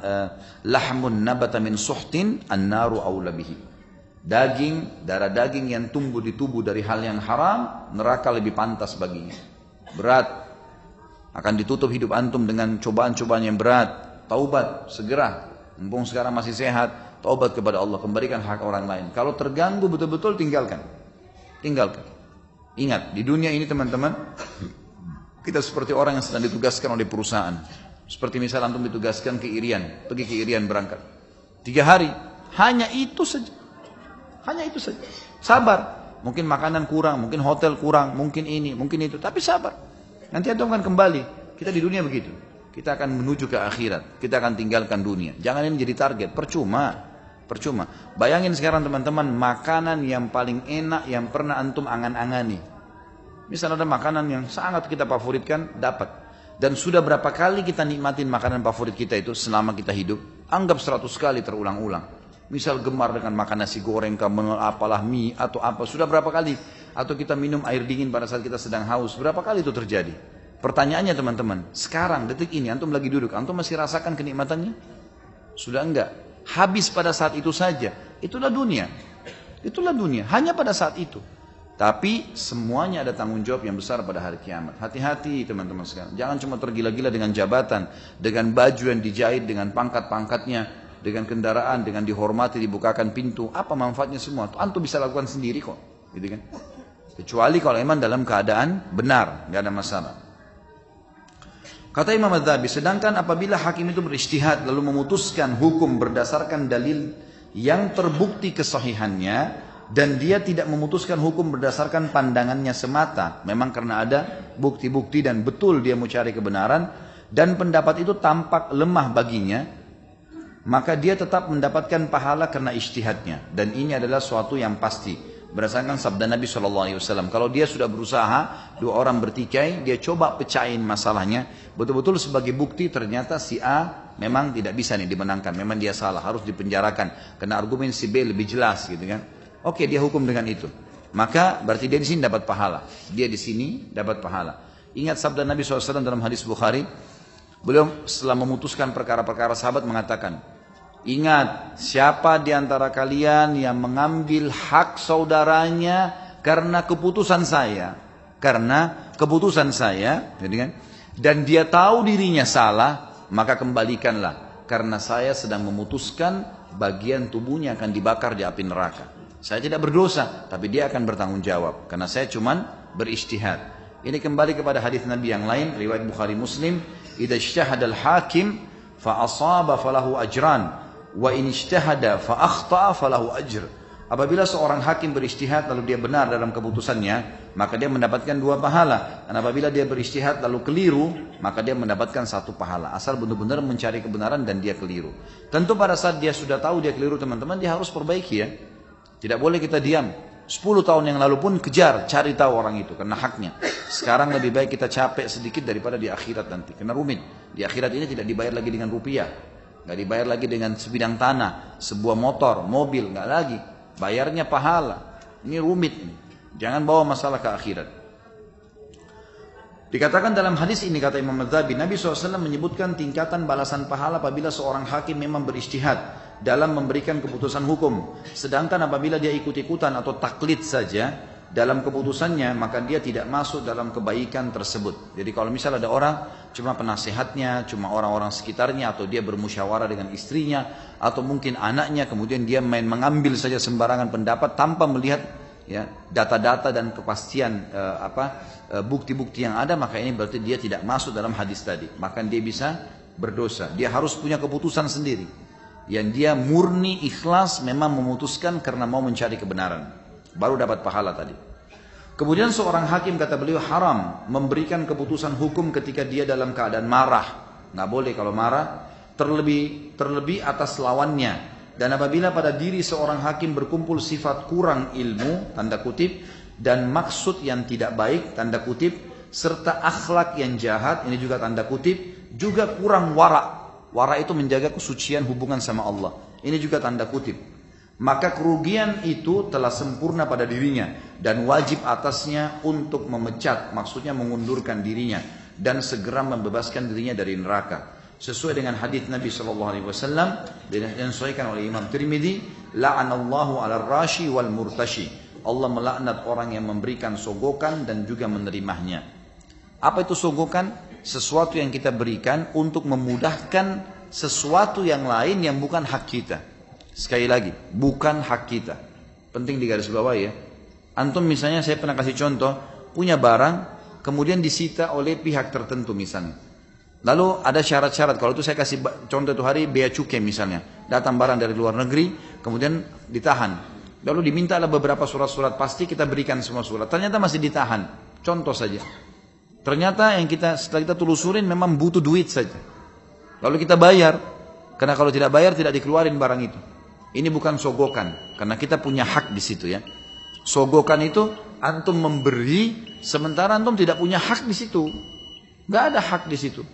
"Lahmun nabata min suhtin, an-naru awla bihi." Daging, darah daging yang tumbuh di tubuh dari hal yang haram, neraka lebih pantas baginya. Berat. Akan ditutup hidup antum dengan cobaan-cobaan yang berat. Taubat, segera. Mumpung sekarang masih sehat, taubat kepada Allah, kembalikan hak orang lain. Kalau terganggu betul-betul, tinggalkan. Tinggalkan. Ingat, di dunia ini teman-teman, kita seperti orang yang sedang ditugaskan oleh perusahaan. Seperti misal antum ditugaskan ke Irian, pergi ke Irian berangkat. 3 hari, hanya itu saja. Hanya itu saja. Sabar. Mungkin makanan kurang, mungkin hotel kurang, mungkin ini, mungkin itu. Tapi sabar. Nanti antum akan kembali. Kita di dunia begitu. Kita akan menuju ke akhirat. Kita akan tinggalkan dunia. Jangan ini menjadi target. Percuma. Bayangin sekarang teman-teman, makanan yang paling enak yang pernah antum angan-angani. Misal ada makanan yang sangat kita favoritkan, dapat. Dan sudah berapa kali kita nikmatin makanan favorit kita itu selama kita hidup. Anggap 100 kali terulang-ulang. Misal gemar dengan makan nasi goreng, apalah mie atau apa. Sudah berapa kali? Atau kita minum air dingin pada saat kita sedang haus. Berapa kali itu terjadi? Pertanyaannya teman-teman, sekarang detik ini antum lagi duduk, antum masih rasakan kenikmatannya? Sudah enggak? Habis pada saat itu saja. Itulah dunia. Itulah dunia. Hanya pada saat itu. Tapi semuanya ada tanggung jawab yang besar pada hari kiamat. Hati-hati teman-teman sekalian. Jangan cuma tergila-gila dengan jabatan, dengan baju yang dijahit, dengan pangkat-pangkatnya, dengan kendaraan, dengan dihormati, dibukakan pintu. Apa manfaatnya semua? Antum bisa lakukan sendiri kok, gitu kan? Kecuali kalau memang dalam keadaan benar, nggak ada masalah. Kata Imam Adz-Dzahabi, sedangkan apabila hakim itu berijtihad lalu memutuskan hukum berdasarkan dalil yang terbukti kesahihannya, dan dia tidak memutuskan hukum berdasarkan pandangannya semata, memang karena ada bukti-bukti dan betul dia mau cari kebenaran, dan pendapat itu tampak lemah baginya, maka dia tetap mendapatkan pahala karena ijtihadnya. Dan ini adalah suatu yang pasti berdasarkan sabda Nabi SAW. Kalau dia sudah berusaha, dua orang bertikai, dia coba pecahin masalahnya, betul-betul sebagai bukti ternyata si A memang tidak bisa nih dimenangkan, memang dia salah, harus dipenjarakan karena argumen si B lebih jelas, gitu kan. Oke, dia hukum dengan itu. Maka berarti dia di sini dapat pahala. Dia di sini dapat pahala. Ingat sabda Nabi SAW dalam hadis Bukhari. Beliau setelah memutuskan perkara-perkara sahabat mengatakan, ingat, siapa di antara kalian yang mengambil hak saudaranya karena keputusan saya. Karena keputusan saya. Dan dia tahu dirinya salah, maka kembalikanlah. Karena saya sedang memutuskan bagian tubuhnya akan dibakar di api neraka. Saya tidak berdosa, tapi dia akan bertanggung jawab. Karena saya cuman berijtihad. Ini kembali kepada hadis Nabi yang lain, riwayat Bukhari Muslim. Idza ijtahada al-hakim fa asaba falahu ajran, wa in ijtahada fa akhta'a falahu ajr. Apabila seorang hakim berijtihad lalu dia benar dalam keputusannya, maka dia mendapatkan 2 pahala. Dan apabila dia berijtihad lalu keliru, maka dia mendapatkan 1 pahala. Asal benar-benar mencari kebenaran dan dia keliru. Tentu pada saat dia sudah tahu dia keliru teman-teman, dia harus perbaiki ya. Tidak boleh kita diam. 10 tahun yang lalu pun kejar, cari tahu orang itu, karena haknya. Sekarang lebih baik kita capek sedikit daripada di akhirat nanti, karena rumit. Di akhirat ini tidak dibayar lagi dengan rupiah, nggak dibayar lagi dengan sebidang tanah, sebuah motor, mobil, nggak lagi. Bayarnya pahala. Ini rumit. Jangan bawa masalah ke akhirat. Dikatakan dalam hadis ini, kata Imam Adz-Dzahabi, Nabi SAW menyebutkan tingkatan balasan pahala apabila seorang hakim memang berijtihad dalam memberikan keputusan hukum. Sedangkan apabila dia ikut-ikutan atau taklid saja dalam keputusannya, maka dia tidak masuk dalam kebaikan tersebut. Jadi kalau misalnya ada orang, cuma penasehatnya, cuma orang-orang sekitarnya, atau dia bermusyawarah dengan istrinya, atau mungkin anaknya, kemudian dia main mengambil saja sembarangan pendapat tanpa melihat ya data-data dan kepastian bukti-bukti yang ada, maka ini berarti dia tidak masuk dalam hadis tadi. Maka dia bisa berdosa. Dia harus punya keputusan sendiri yang dia murni ikhlas memang memutuskan karena mau mencari kebenaran, baru dapat pahala tadi. Kemudian seorang hakim, kata beliau, haram memberikan keputusan hukum ketika dia dalam keadaan marah. Nggak boleh kalau marah, terlebih atas lawannya. Dan apabila pada diri seorang hakim berkumpul sifat kurang ilmu, tanda kutip, dan maksud yang tidak baik, tanda kutip, serta akhlak yang jahat, ini juga tanda kutip, juga kurang wara. Wara itu menjaga kesucian hubungan sama Allah. Ini juga tanda kutip. Maka kerugian itu telah sempurna pada dirinya dan wajib atasnya untuk memecat, maksudnya mengundurkan dirinya dan segera membebaskan dirinya dari neraka. Sesuai dengan hadis Nabi SAW yang disahihkan oleh Imam Tirmidzi, la'anallahu 'alal rashi wal murtashi. Allah melaknat orang yang memberikan sogokan dan juga menerimanya. Apa itu sogokan? Sesuatu yang kita berikan untuk memudahkan sesuatu yang lain yang bukan hak kita. Sekali lagi, bukan hak kita. Penting digarisbawahi ya. Antum misalnya, saya pernah kasih contoh, punya barang, kemudian disita oleh pihak tertentu misalnya. Lalu ada syarat-syarat, kalau itu saya kasih contoh itu hari, bea cukai misalnya. Datang barang dari luar negeri, kemudian ditahan. Lalu diminta beberapa surat-surat, pasti kita berikan semua surat. Ternyata masih ditahan. Contoh saja. Ternyata yang setelah kita telusurin memang butuh duit saja. Lalu kita bayar, karena kalau tidak bayar tidak dikeluarin barang itu. Ini bukan sogokan, karena kita punya hak di situ ya. Sogokan itu antum memberi, sementara antum tidak punya hak di situ. Nggak ada hak di situ.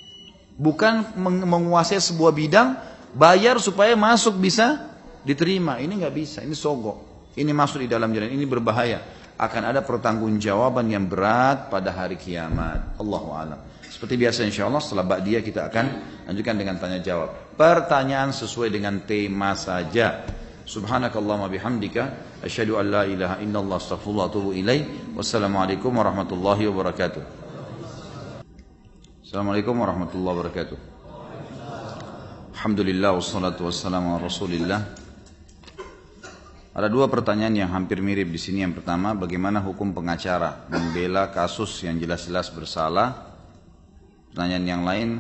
Bukan menguasai sebuah bidang, bayar supaya masuk bisa diterima. Ini nggak bisa, ini sogok. Ini masuk di dalam jalan, ini berbahaya. Akan ada pertanggungjawaban yang berat pada hari kiamat. Allahu a'lam. Seperti biasa insyaallah setelah ba'diyah kita akan lanjutkan dengan tanya jawab. Pertanyaan sesuai dengan tema saja. Subhanakallahumma bihamdika asyhadu an la ilaha illallah astaghfirullah wa atubu ilaik. Wassalamualaikum warahmatullahi wabarakatuh. Assalamualaikum warahmatullahi wabarakatuh. Alhamdulillah wassalatu wassalamu ala Rasulillah. Ada dua pertanyaan yang hampir mirip di sini. Yang pertama, bagaimana hukum pengacara membela kasus yang jelas-jelas bersalah? Pertanyaan yang lain,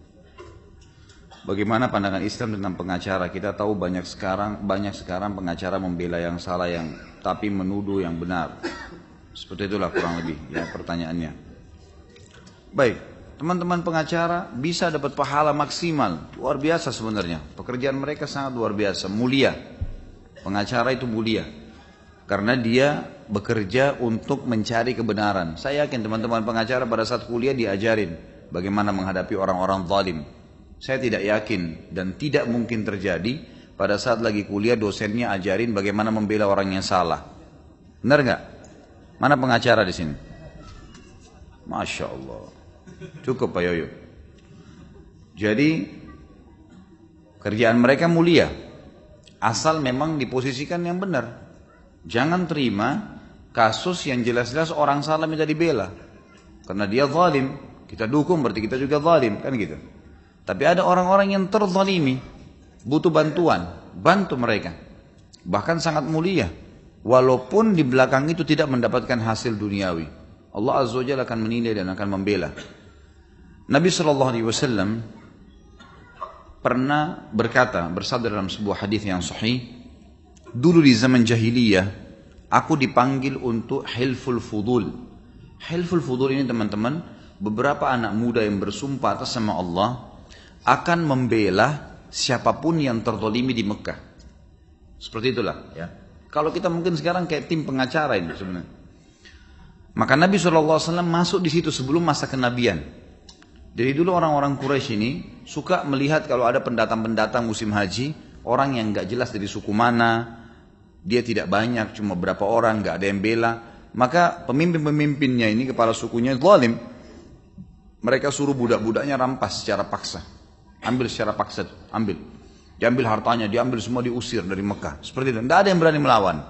bagaimana pandangan Islam tentang pengacara? Kita tahu banyak sekarang pengacara membela yang salah, tapi menuduh yang benar. Seperti itulah kurang lebih ya pertanyaannya. Baik, teman-teman pengacara bisa dapat pahala maksimal, luar biasa sebenarnya. Pekerjaan mereka sangat luar biasa, mulia. Pengacara itu mulia karena dia bekerja untuk mencari kebenaran. Saya yakin teman-teman pengacara pada saat kuliah diajarin bagaimana menghadapi orang-orang zalim. Saya tidak yakin dan tidak mungkin terjadi pada saat lagi kuliah dosennya ajarin bagaimana membela orang yang salah. Benar nggak? Mana pengacara di sini? Masya Allah. Cukup Pak Yoyo. Jadi kerjaan mereka mulia. Asal memang diposisikan yang benar. Jangan terima kasus yang jelas-jelas orang salah minta dibela. Karena dia zalim, kita dukung berarti kita juga zalim, kan gitu. Tapi ada orang-orang yang terzalimi, butuh bantuan, bantu mereka. Bahkan sangat mulia. Walaupun di belakang itu tidak mendapatkan hasil duniawi. Allah Azza wa Jalla akan menilai dan akan membela. Nabi SAW pernah bersabda dalam sebuah hadis yang sahih, dulu di zaman jahiliyah aku dipanggil untuk hilful fudul. Hilful fudul ini teman-teman, beberapa anak muda yang bersumpah atas nama Allah akan membela siapapun yang terzalimi di Mekah. Seperti itulah ya. Kalau kita mungkin sekarang kayak tim pengacara ini sebenarnya. Maka Nabi SAW masuk di situ sebelum masa kenabian. Jadi dulu orang-orang Quraisy ini suka melihat kalau ada pendatang-pendatang musim haji, orang yang nggak jelas dari suku mana, dia tidak banyak, cuma berapa orang, nggak ada yang bela. Maka pemimpin-pemimpinnya ini, kepala sukunya zalim. Mereka suruh budak-budaknya rampas secara paksa. Ambil secara paksa, ambil. Diambil hartanya, diambil semua, diusir dari Mekah. Seperti itu, nggak ada yang berani melawan.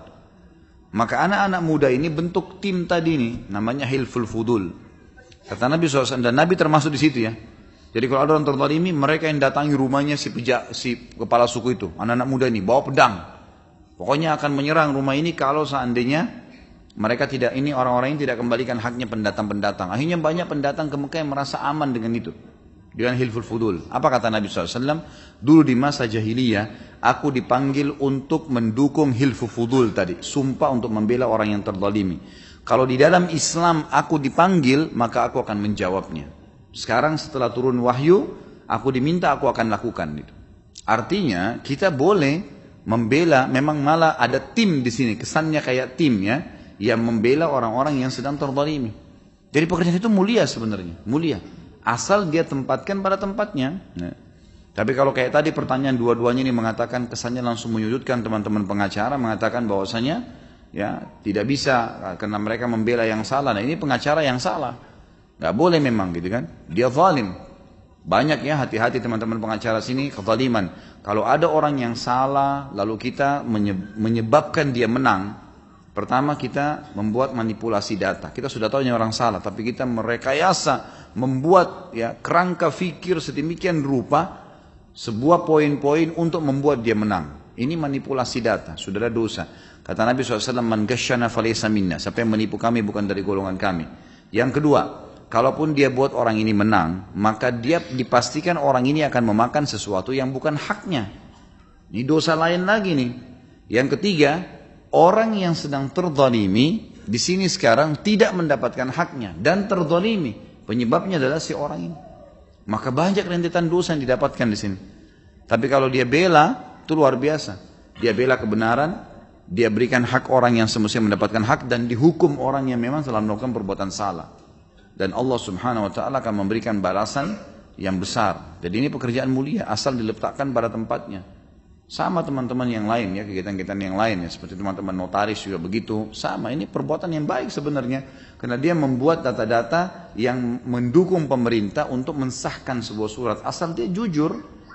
Maka anak-anak muda ini bentuk tim tadi ini, namanya Hilful Fudul. Kata Nabi SAW, dan Nabi termasuk di situ ya. Jadi kalau ada orang terzalimi, mereka yang datangi rumahnya si kepala suku itu, anak-anak muda ini bawa pedang. Pokoknya akan menyerang rumah ini kalau seandainya mereka tidak, ini orang-orang ini tidak kembalikan haknya pendatang-pendatang. Akhirnya banyak pendatang ke Mekah yang merasa aman dengan itu, dengan Hilful Fudul. Apa kata Nabi SAW? Dulu di masa jahiliyah, aku dipanggil untuk mendukung Hilful Fudul tadi, sumpah untuk membela orang yang terzalimi. Kalau di dalam Islam aku dipanggil, maka aku akan menjawabnya. Sekarang setelah turun wahyu, aku diminta, aku akan lakukan itu. Artinya kita boleh membela, memang malah ada tim di sini, kesannya kayak tim ya, yang membela orang-orang yang sedang terzalimi. Jadi pekerjaan itu mulia sebenarnya, mulia. Asal dia tempatkan pada tempatnya. Nah, tapi kalau kayak tadi pertanyaan dua-duanya ini mengatakan, kesannya langsung menyudutkan teman-teman pengacara, mengatakan bahwasanya ya tidak bisa karena mereka membela yang salah. Nah ini pengacara yang salah, nggak boleh memang gitu kan, dia zalim. Banyak ya, hati-hati teman-teman pengacara sini kezaliman. Kalau ada orang yang salah lalu kita menyebabkan dia menang, pertama kita membuat manipulasi data. Kita sudah tahu orang salah, tapi kita merekayasa, membuat ya kerangka fikir sedemikian rupa sebuah poin-poin untuk membuat dia menang. Ini manipulasi data, sudah ada dosa. Kata Nabi SAW, man ghasyana falaysa minna. Siapa yang menipu kami bukan dari golongan kami. Yang kedua, kalaupun dia buat orang ini menang, maka dia dipastikan orang ini akan memakan sesuatu yang bukan haknya. Ini dosa lain lagi nih. Yang ketiga, orang yang sedang terzalimi di sini sekarang tidak mendapatkan haknya dan terzalimi. Penyebabnya adalah si orang ini. Maka banyak rentetan dosa yang didapatkan di sini. Tapi kalau dia bela, itu luar biasa. Dia bela kebenaran. Dia berikan hak orang yang semestinya mendapatkan hak dan dihukum orang yang memang telah melakukan perbuatan salah. Dan Allah Subhanahu wa taala akan memberikan balasan yang besar. Jadi ini pekerjaan mulia asal diletakkan pada tempatnya. Sama teman-teman yang lain ya, kegiatan-kegiatan yang lain ya, seperti teman-teman notaris juga begitu. Sama, ini perbuatan yang baik sebenarnya karena dia membuat data-data yang mendukung pemerintah untuk mensahkan sebuah surat. Asal dia jujur,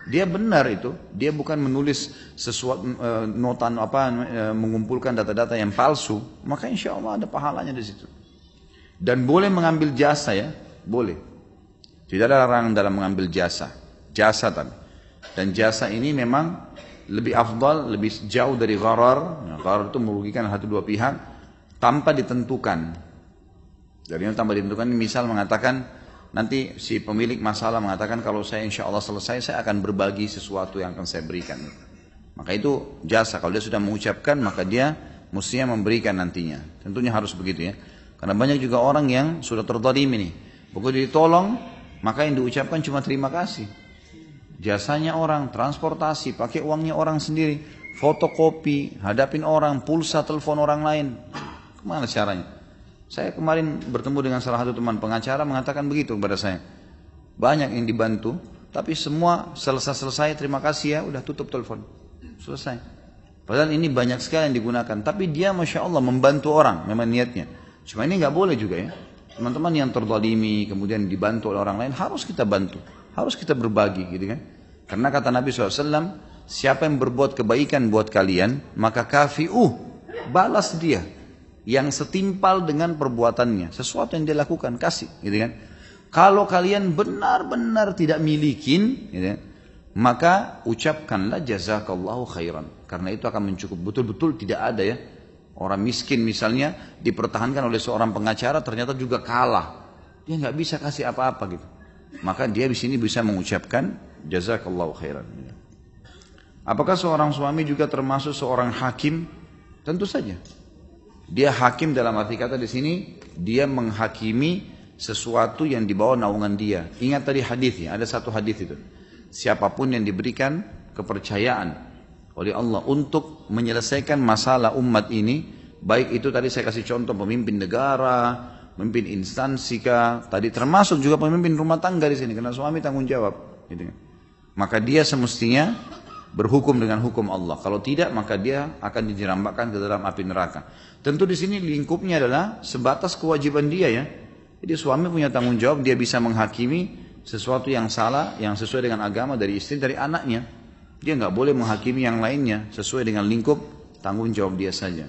Dia benar itu, dia bukan menulis sesuatu notan mengumpulkan data-data yang palsu, maka insya Allah ada pahalanya di situ. Dan boleh mengambil jasa ya, boleh. Tidak ada larangan dalam mengambil jasa tapi. Dan jasa ini memang lebih afdal, lebih jauh dari gharar. Gharar itu merugikan satu dua pihak tanpa ditentukan. Jadi tanpa ditentukan, misal mengatakan nanti si pemilik masalah mengatakan kalau saya insya Allah selesai saya akan berbagi sesuatu yang akan saya berikan. Maka itu jasa. Kalau dia sudah mengucapkan maka dia mestinya memberikan nantinya. Tentunya harus begitu ya. Karena banyak juga orang yang sudah terzalimi nih. Begitu ditolong maka yang diucapkan cuma terima kasih. Jasanya orang, transportasi, pakai uangnya orang sendiri, fotokopi, hadapin orang, pulsa, telepon orang lain. Kemana caranya? Saya kemarin bertemu dengan salah satu teman pengacara mengatakan begitu kepada saya. Banyak yang dibantu, tapi semua selesai terima kasih ya, udah tutup telepon. Selesai. Padahal ini banyak sekali yang digunakan, tapi dia Masya Allah membantu orang, memang niatnya. Cuma ini nggak boleh juga ya. Teman-teman yang terzalimi kemudian dibantu oleh orang lain harus kita bantu. Harus kita berbagi gitu kan. Karena kata Nabi SAW, siapa yang berbuat kebaikan buat kalian, maka balas dia yang setimpal dengan perbuatannya. Sesuatu yang dia lakukan, kasih gitu kan. Kalau kalian benar-benar tidak milikin gitu kan, maka ucapkanlah jazakallahu khairan. Karena itu akan mencukup. Betul-betul tidak ada ya orang miskin misalnya dipertahankan oleh seorang pengacara ternyata juga kalah. Dia nggak bisa kasih apa-apa gitu. Maka dia di sini bisa mengucapkan jazakallahu khairan. Apakah seorang suami juga termasuk seorang hakim? Tentu saja. Dia hakim dalam arti kata di sini dia menghakimi sesuatu yang dibawa naungan dia. Ingat tadi hadisnya, ada satu hadis itu. Siapapun yang diberikan kepercayaan oleh Allah untuk menyelesaikan masalah umat ini, baik itu tadi saya kasih contoh pemimpin negara, pemimpin instansi kah, tadi termasuk juga pemimpin rumah tangga di sini karena suami tanggung jawab, gitu. Maka dia semestinya berhukum dengan hukum Allah. Kalau tidak maka dia akan dijerambakkan ke dalam api neraka. Tentu di sini lingkupnya adalah sebatas kewajiban dia ya. Jadi suami punya tanggung jawab, dia bisa menghakimi sesuatu yang salah, yang sesuai dengan agama dari istri, dari anaknya. Dia nggak boleh menghakimi yang lainnya sesuai dengan lingkup tanggung jawab dia saja.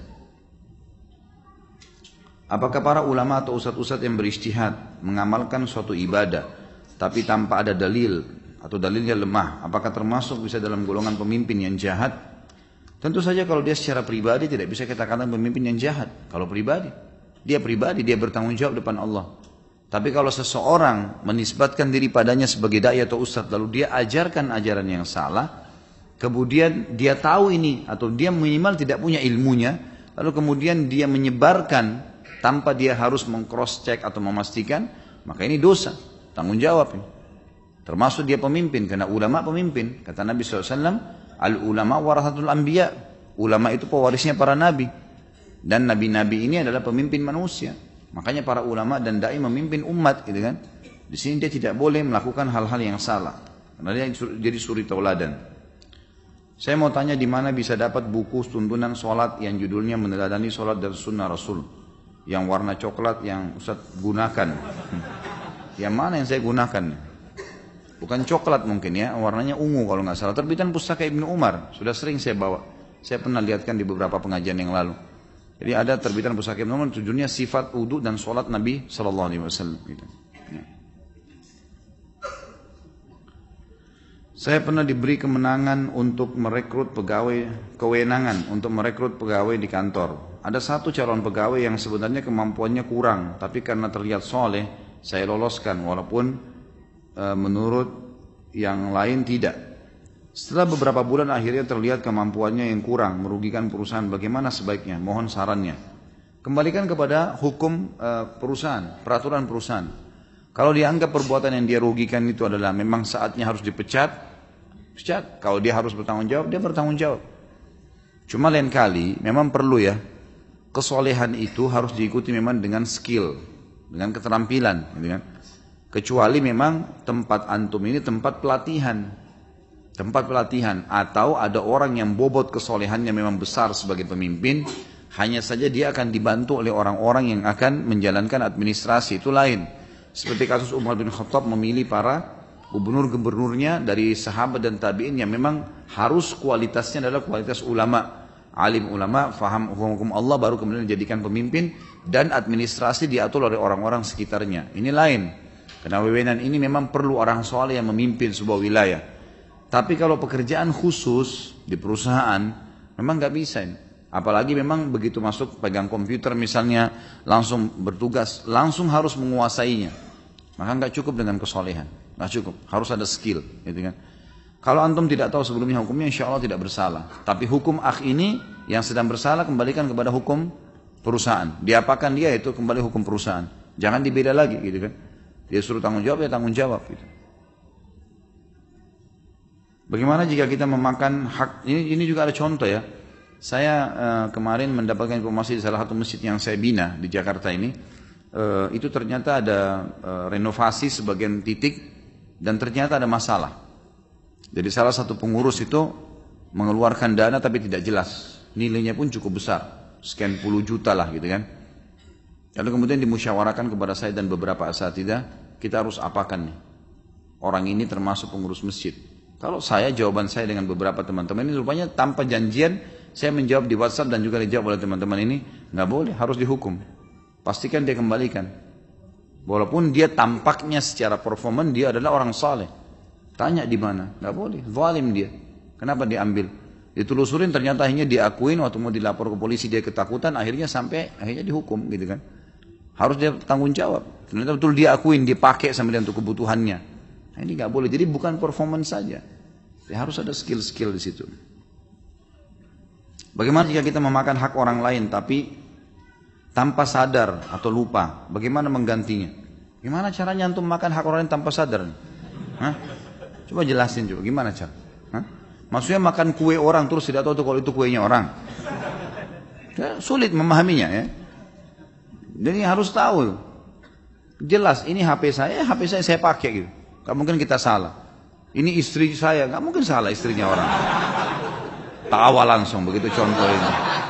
Apakah para ulama atau ustadz-ustadz yang berijtihad mengamalkan suatu ibadah tapi tanpa ada dalil atau dalilnya lemah, apakah termasuk bisa dalam golongan pemimpin yang jahat? Tentu saja kalau dia secara pribadi tidak bisa kita katakan pemimpin yang jahat. Kalau pribadi, dia bertanggung jawab depan Allah. Tapi kalau seseorang menisbatkan diri padanya sebagai dai atau ustadz lalu dia ajarkan ajaran yang salah, kemudian dia tahu ini atau dia minimal tidak punya ilmunya, lalu kemudian dia menyebarkan tanpa dia harus meng-cross check atau memastikan, maka ini dosa, tanggung jawab ini. Termasuk dia pemimpin, karena ulama pemimpin. Kata Nabi SAW, al-ulama warathatul anbiya. Ulama itu pewarisnya para nabi. Dan nabi-nabi ini adalah pemimpin manusia. Makanya para ulama dan dai memimpin umat, gitu kan. Di sini dia tidak boleh melakukan hal-hal yang salah. Karena dia jadi suri tauladan. Saya mau tanya di mana bisa dapat buku tuntunan sholat yang judulnya meneladani sholat dan sunnah Rasul. Yang warna coklat yang Ustaz gunakan. Yang mana yang saya gunakan? Bukan coklat mungkin ya, warnanya ungu kalau nggak salah. Terbitan Pustaka Ibnu Umar, sudah sering saya bawa. Saya pernah lihatkan di beberapa pengajian yang lalu. Jadi ada terbitan Pustaka Ibnu Umar, tujuannya sifat wudu dan sholat Nabi Sallallahu Alaihi Wasallam. Gitu. Ya. Saya pernah diberi kewenangan untuk merekrut pegawai di kantor. Ada satu calon pegawai yang sebenarnya kemampuannya kurang, tapi karena terlihat soleh, saya loloskan walaupun menurut yang lain tidak. Setelah beberapa bulan akhirnya terlihat kemampuannya yang kurang, merugikan perusahaan. Bagaimana sebaiknya? Mohon sarannya. Kembalikan kepada hukum perusahaan, peraturan perusahaan. Kalau dianggap perbuatan yang dia rugikan itu adalah memang saatnya harus dipecat, pecat. Kalau dia harus bertanggung jawab, dia bertanggung jawab. Cuma lain kali memang perlu ya, kesolehan itu harus diikuti memang dengan skill, dengan keterampilan, gitu kan? Kecuali memang tempat antum ini tempat pelatihan atau ada orang yang bobot kesolehannya memang besar sebagai pemimpin, hanya saja dia akan dibantu oleh orang-orang yang akan menjalankan administrasi, itu lain. Seperti kasus Umar bin Khattab memilih para gubernur-gubernurnya dari sahabat dan tabi'in yang memang harus kualitasnya adalah kualitas ulama, alim ulama, faham hukum Allah, baru kemudian dijadikan pemimpin, dan administrasi diatur oleh orang-orang sekitarnya. Ini lain. Karena wewenang ini memang perlu orang soleh yang memimpin sebuah wilayah. Tapi kalau pekerjaan khusus di perusahaan, memang nggak bisa ini. Apalagi memang begitu masuk pegang komputer misalnya, langsung bertugas, langsung harus menguasainya. Maka nggak cukup dengan kesolehan, nggak cukup, harus ada skill, gitu kan. Kalau antum tidak tahu sebelumnya hukumnya, insya Allah tidak bersalah. Tapi hukum akh ini yang sedang bersalah kembalikan kepada hukum perusahaan. Diapakan dia itu kembali hukum perusahaan. Jangan dibeda lagi, gitu kan. Dia suruh tanggung jawab, ya tanggung jawab. Gitu. Bagaimana jika kita memakan hak? Ini juga ada contoh ya. Saya kemarin mendapatkan informasi di salah satu masjid yang saya bina di Jakarta ini. Itu ternyata ada renovasi sebagian titik dan ternyata ada masalah. Jadi salah satu pengurus itu mengeluarkan dana tapi tidak jelas. Nilainya pun cukup besar, sekian puluh juta lah gitu kan. Lalu kemudian dimusyawarahkan kepada saya dan beberapa asatidzah, kita harus apakan nih? Orang ini termasuk pengurus masjid. Kalau saya, jawaban saya dengan beberapa teman-teman ini rupanya tanpa janjian, saya menjawab di WhatsApp dan juga dijawab oleh teman-teman ini, nggak boleh, harus dihukum. Pastikan dia kembalikan. Walaupun dia tampaknya secara performan dia adalah orang saleh. Tanya di mana? Nggak boleh, zalim dia. Kenapa diambil? Ditelusurin ternyata akhirnya diakuin, waktu mau dilapor ke polisi dia ketakutan, akhirnya dihukum gitu kan. Harus dia tanggung jawab. Ternyata betul dia akuin, dia pakai sama dia untuk kebutuhannya. Nah, ini nggak boleh. Jadi bukan performance saja. Ya, harus ada skill-skill di situ. Bagaimana jika kita memakan hak orang lain tapi tanpa sadar atau lupa? Bagaimana menggantinya? Gimana caranya untuk makan hak orang lain tanpa sadar? Hah? Coba jelasin coba. Gimana cara? Hah? Maksudnya makan kue orang terus tidak tahu kalau itu kuenya orang. Ya, sulit memahaminya ya. Jadi harus tahu. Jelas ini HP saya pakai gitu. Gak mungkin kita salah. Ini istri saya, gak mungkin salah istrinya orang. Tawa langsung begitu contoh ini.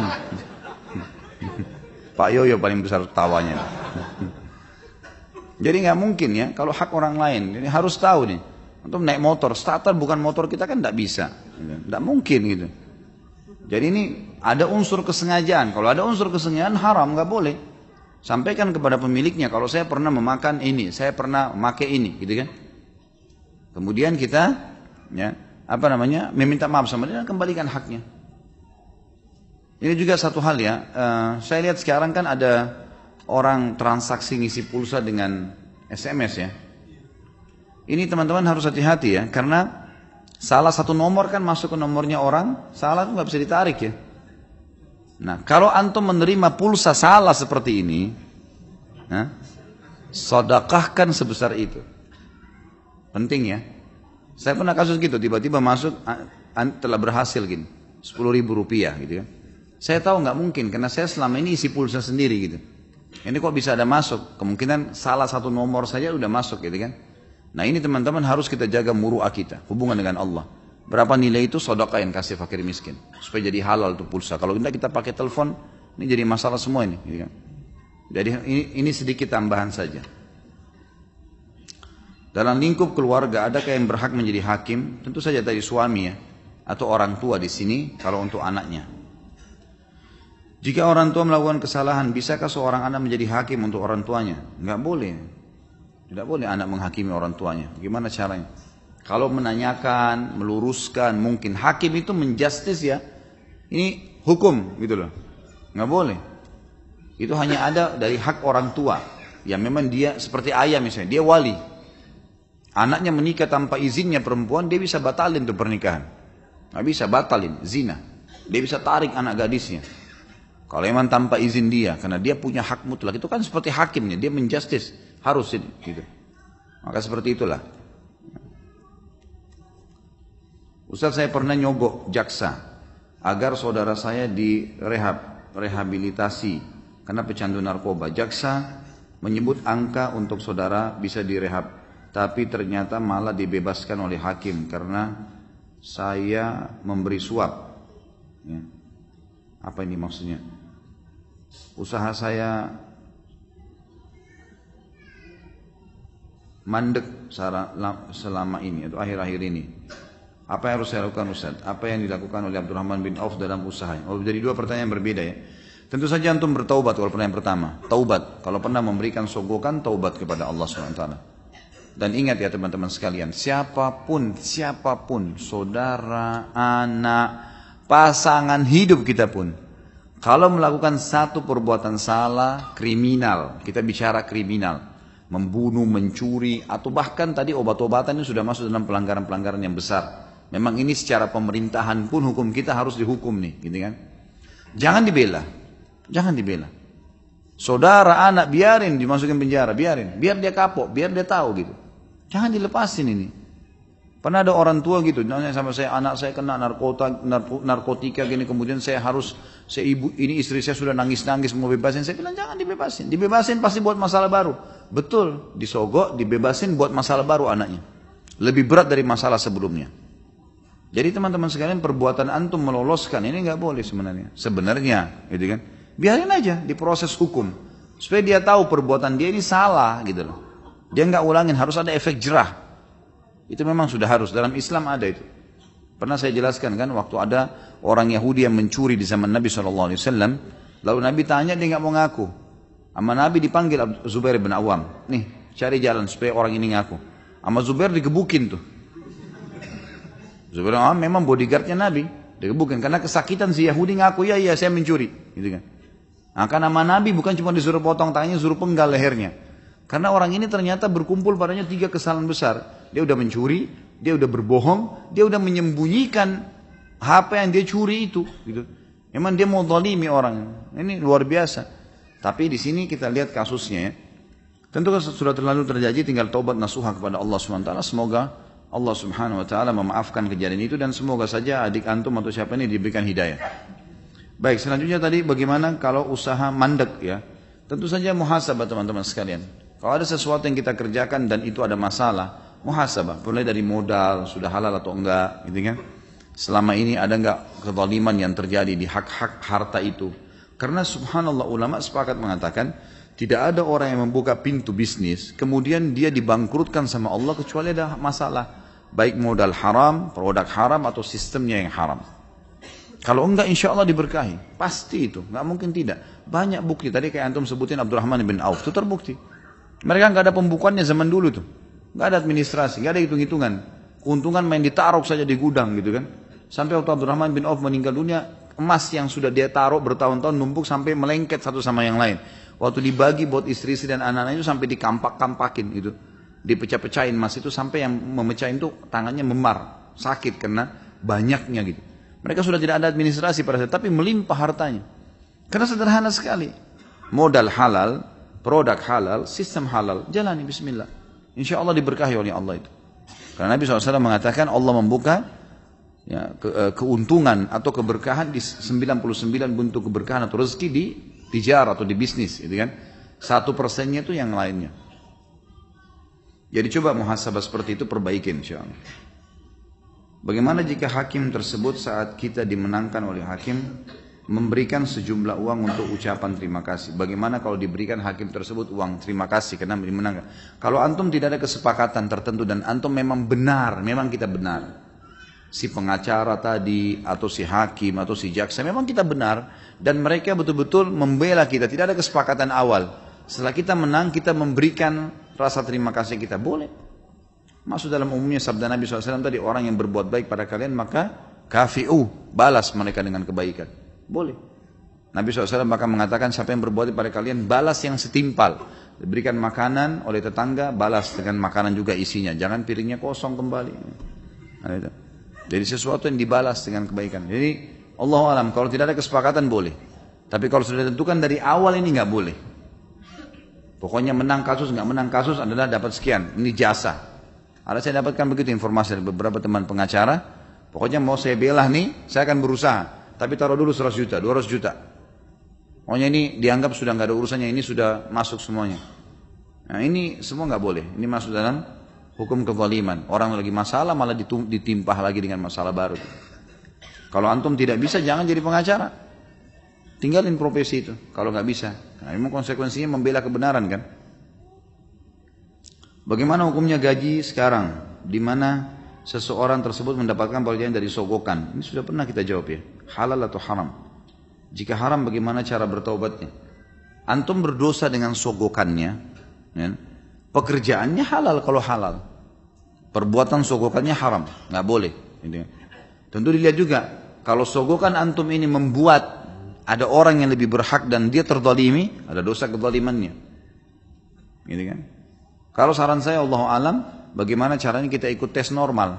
Pak Yoyo paling besar tawanya. Jadi nggak mungkin ya kalau hak orang lain. Jadi harus tahu nih. Untuk naik motor, starter bukan motor kita kan nggak bisa, nggak mungkin gitu. Jadi ini ada unsur kesengajaan. Kalau ada unsur kesengajaan haram, nggak boleh. Sampaikan kepada pemiliknya kalau saya pernah memakan ini, saya pernah memakai ini, gitu kan? Kemudian kita, ya, meminta maaf sama dia dan kembalikan haknya. Ini juga satu hal ya, saya lihat sekarang kan ada orang transaksi ngisi pulsa dengan SMS ya. Ini teman-teman harus hati-hati ya, karena salah satu nomor kan masuk ke nomornya orang, salah itu nggak bisa ditarik ya. Nah, kalau antum menerima pulsa salah seperti ini, sedekahkan sebesar itu. Penting ya. Saya pernah kasus gitu, tiba-tiba masuk telah berhasil gini, 10.000 rupiah gitu ya. Saya tahu nggak mungkin karena saya selama ini isi pulsa sendiri gitu. Ini kok bisa ada masuk? Kemungkinan salah satu nomor saja udah masuk gitu kan. Nah ini teman-teman harus kita jaga muru'ah kita, hubungan dengan Allah. Berapa nilai itu sedekah yang kasih fakir miskin supaya jadi halal tuh pulsa. Kalau tidak kita pakai telepon, ini jadi masalah semua ini. Gitu kan? Jadi ini sedikit tambahan saja. Dalam lingkup keluarga adakah yang berhak menjadi hakim? Tentu saja tadi suami ya, atau orang tua di sini kalau untuk anaknya. Jika orang tua melakukan kesalahan, bisakah seorang anak menjadi hakim untuk orang tuanya? Enggak boleh. Tidak boleh anak menghakimi orang tuanya. Gimana caranya? Kalau menanyakan, meluruskan, mungkin hakim itu menjustis ya. Ini hukum gitu loh. Enggak boleh. Itu hanya ada dari hak orang tua. Ya memang dia seperti ayah misalnya, dia wali. Anaknya menikah tanpa izinnya perempuan, dia bisa batalin tuh pernikahan. Nggak bisa batalin, zina. Dia bisa tarik anak gadisnya. Kalau memang tanpa izin dia, karena dia punya hak mutlak, itu kan seperti hakimnya, dia menjustis, harus ini, gitu. Maka seperti itulah. Ustaz, saya pernah nyogok jaksa agar saudara saya rehabilitasi karena pecandu narkoba. Jaksa menyebut angka untuk saudara bisa direhab, tapi ternyata malah dibebaskan oleh hakim karena saya memberi suap. Ya. Apa ini maksudnya? Usaha saya mandek selama ini atau akhir-akhir ini. Apa yang harus saya lakukan Ustaz? Apa yang dilakukan oleh Abdurrahman bin Auf dalam usahanya? Oh, jadi dua pertanyaan berbeda ya. Tentu saja antum bertaubat kalau pertanyaan pertama. Taubat. Kalau pernah memberikan sogokan, taubat kepada Allah SWT. Dan ingat ya teman-teman sekalian, siapapun, saudara, anak, pasangan hidup kita pun, kalau melakukan satu perbuatan salah, kriminal, kita bicara kriminal, membunuh, mencuri, atau bahkan tadi obat-obatan ini sudah masuk dalam pelanggaran-pelanggaran yang besar. Memang ini secara pemerintahan pun hukum kita harus dihukum nih, gitu kan? Jangan dibela, jangan dibela. Saudara, anak, biarin dimasukin penjara, biarin, biar dia kapok, biar dia tahu gitu. Jangan dilepasin ini. Pernah ada orang tua gitu, nanya sama saya, anak saya kena narkotika gini, kemudian saya harus, ini istri saya sudah nangis-nangis mau bebasin. Saya bilang jangan dibebasin, dibebasin pasti buat masalah baru. Betul, disogok, dibebasin buat masalah baru anaknya. Lebih berat dari masalah sebelumnya. Jadi teman-teman sekalian, perbuatan antum meloloskan ini nggak boleh sebenarnya, gitu kan? Biarin aja diproses hukum, supaya dia tahu perbuatan dia ini salah, gitu loh. Dia nggak ulangin, harus ada efek jerah. Itu memang sudah harus, dalam Islam ada itu. Pernah saya jelaskan kan, waktu ada orang Yahudi yang mencuri di zaman Nabi SAW, lalu Nabi tanya, dia nggak mau ngaku. Sama Nabi dipanggil Zubair bin Awam, nih cari jalan supaya orang ini ngaku. Sama Zubair digebukin tuh. Zubair bin Awam memang bodyguardnya Nabi, digebukin karena kesakitan si Yahudi ngaku, iya saya mencuri, gitu kan. Nah, karena sama Nabi bukan cuma disuruh potong tangannya, disuruh penggal lehernya. Karena orang ini ternyata berkumpul padanya 3 kesalahan besar. Dia udah mencuri, dia udah berbohong, dia udah menyembunyikan apa yang dia curi itu. Gitu. Memang dia mau zalimi orang. Ini luar biasa. Tapi di sini kita lihat kasusnya ya. Tentu sudah terlalu terjadi, tinggal taubat nasuha kepada Allah SWT. Semoga Allah Subhanahu Wa Taala memaafkan kejadian itu dan semoga saja adik antum atau siapa ini diberikan hidayah. Baik, selanjutnya tadi bagaimana kalau usaha mandek ya. Tentu saja muhasabah teman-teman sekalian. Kalau ada sesuatu yang kita kerjakan dan itu ada masalah, muhasabah. Mulai dari modal, sudah halal atau enggak, gitu kan? Selama ini ada enggak kezaliman yang terjadi di hak-hak harta itu? Karena subhanallah ulama sepakat mengatakan, tidak ada orang yang membuka pintu bisnis, kemudian dia dibangkrutkan sama Allah kecuali ada masalah. Baik modal haram, produk haram, atau sistemnya yang haram. Kalau enggak insya Allah diberkahi. Pasti itu, enggak mungkin tidak. Banyak bukti, tadi kayak antum sebutin Abdurrahman bin Auf, itu terbukti. Mereka nggak ada pembukuannya zaman dulu tuh, nggak ada administrasi, nggak ada hitung-hitungan, keuntungan main ditaruh saja di gudang gitu kan. Sampai waktu Abdurrahman bin Auf meninggal dunia, emas yang sudah dia taruh bertahun-tahun numpuk sampai melengket satu sama yang lain. Waktu dibagi buat istri-istri dan anak-anak itu sampai dikampak-kampakin gitu, dipecah-pecahin emas itu sampai yang memecahin tuh tangannya memar, sakit karena banyaknya gitu. Mereka sudah tidak ada administrasi pada saat, tapi melimpah hartanya. Karena sederhana sekali, modal halal. Produk halal, sistem halal, jalani bismillah. Insya Allah diberkahi oleh Allah itu. Karena Nabi SAW mengatakan Allah membuka ya, keuntungan atau keberkahan di 99 bentuk keberkahan atau rezeki di tijarah atau di bisnis. Gitu kan? 1%-nya itu yang lainnya. Jadi coba muhasabah seperti itu perbaikin insya Allah. Bagaimana jika hakim tersebut saat kita dimenangkan oleh hakim memberikan sejumlah uang untuk ucapan terima kasih. Bagaimana kalau diberikan hakim tersebut uang terima kasih karena dimenangkan? Kalau antum tidak ada kesepakatan tertentu dan antum memang benar, memang kita benar. Si pengacara tadi atau si hakim atau si jaksa memang kita benar dan mereka betul-betul membela kita. Tidak ada kesepakatan awal. Setelah kita menang kita memberikan rasa terima kasih kita, boleh. Masuk dalam umumnya sabda Nabi SAW tadi, orang yang berbuat baik pada kalian maka kafi'u, balas mereka dengan kebaikan. Boleh. Nabi SAW bahkan mengatakan siapa yang berbuat pada kalian balas yang setimpal. Diberikan makanan oleh tetangga, balas dengan makanan juga isinya. Jangan piringnya kosong kembali. Nah, jadi sesuatu yang dibalas dengan kebaikan. Jadi Allah alam kalau tidak ada kesepakatan boleh. Tapi kalau sudah ditentukan dari awal ini nggak boleh. Pokoknya menang kasus nggak menang kasus adalah dapat sekian. Ini jasa. Ada saya dapatkan begitu informasi dari beberapa teman pengacara. Pokoknya mau saya bela nih, saya akan berusaha. Tapi taruh dulu 100 juta, 200 juta. Pokoknya ini dianggap sudah nggak ada urusannya, ini sudah masuk semuanya. Nah ini semua nggak boleh. Ini masuk dalam hukum kezaliman. Orang lagi masalah malah ditimpah lagi dengan masalah baru. Kalau antum tidak bisa jangan jadi pengacara. Tinggalin profesi itu. Kalau nggak bisa, nah, memang konsekuensinya membela kebenaran kan. Bagaimana hukumnya gaji sekarang, di mana seseorang tersebut mendapatkan pekerjaan dari sogokan? Ini sudah pernah kita jawab ya, halal atau haram. Jika haram, bagaimana cara bertaubatnya? Antum berdosa dengan sogokannya, ya. Pekerjaannya halal kalau halal, perbuatan sogokannya haram, nggak boleh. Tentu dilihat juga, kalau sogokan antum ini membuat ada orang yang lebih berhak dan dia terzalimi, ada dosa kezalimannya, gitu kan? Kalau saran saya, Allahu alam, bagaimana caranya kita ikut tes normal?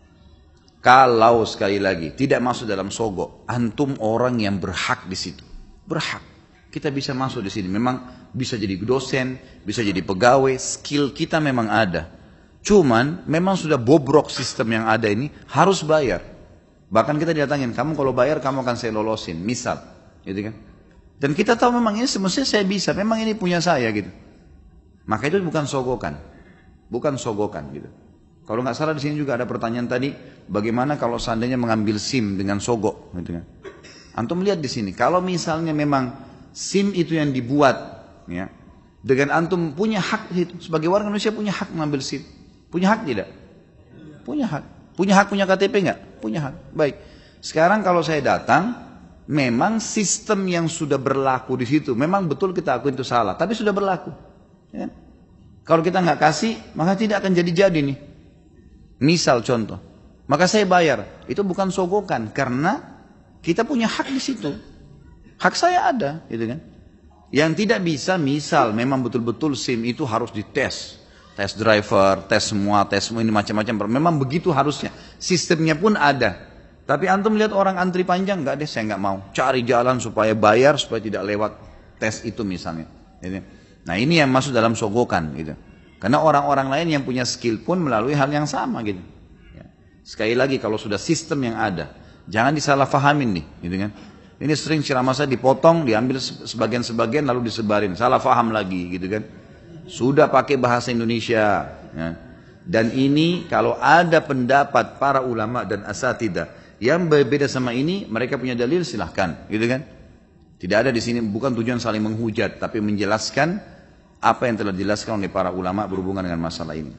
Kalau sekali lagi tidak masuk dalam sogok, antum orang yang berhak di situ, berhak. Kita bisa masuk di sini, memang bisa jadi dosen, bisa jadi pegawai, skill kita memang ada. Cuman memang sudah bobrok sistem yang ada ini, harus bayar. Bahkan kita didatangin, kamu kalau bayar kamu akan saya lolosin, misal, gitu kan? Dan kita tahu memang ini semestinya saya bisa, memang ini punya saya gitu. Maka itu bukan sogokan, bukan sogokan gitu. Kalau nggak salah di sini juga ada pertanyaan tadi, bagaimana kalau seandainya mengambil SIM dengan sogok, gitu kan? Antum lihat di sini, kalau misalnya memang SIM itu yang dibuat, ya, dengan antum punya hak itu sebagai warga Indonesia punya hak mengambil SIM, punya hak tidak? Punya hak, punya KTP nggak? Punya hak. Baik. Sekarang kalau saya datang, memang sistem yang sudah berlaku di situ, memang betul kita akui itu salah, tapi sudah berlaku. Ya. Kalau kita nggak kasih, maka tidak akan jadi nih. Misal contoh, maka saya bayar. Itu bukan sogokan, karena kita punya hak di situ. Hak saya ada, gitu kan? Yang tidak bisa, misal memang betul-betul SIM itu harus dites, tes driver, tes semua ini macam-macam. Memang begitu harusnya. Sistemnya pun ada. Tapi antum lihat orang antri panjang, nggak deh, saya nggak mau. Cari jalan supaya bayar, supaya tidak lewat tes itu misalnya. Gitu. Nah ini yang masuk dalam sogokan gitu. Karena orang-orang lain yang punya skill pun melalui hal yang sama gitu. Ya. Sekali lagi kalau sudah sistem yang ada, jangan disalahfahamin nih, gitu kan? Ini sering ceramah saya dipotong, diambil sebagian-sebagian lalu disebarin, salah faham lagi gitu kan? Sudah pakai bahasa Indonesia. Ya. Dan ini kalau ada pendapat para ulama dan asatidah yang berbeda sama ini, mereka punya dalil silahkan, gitu kan? Tidak ada di sini, bukan tujuan saling menghujat, tapi menjelaskan apa yang telah dijelaskan oleh para ulama berhubungan dengan masalah ini.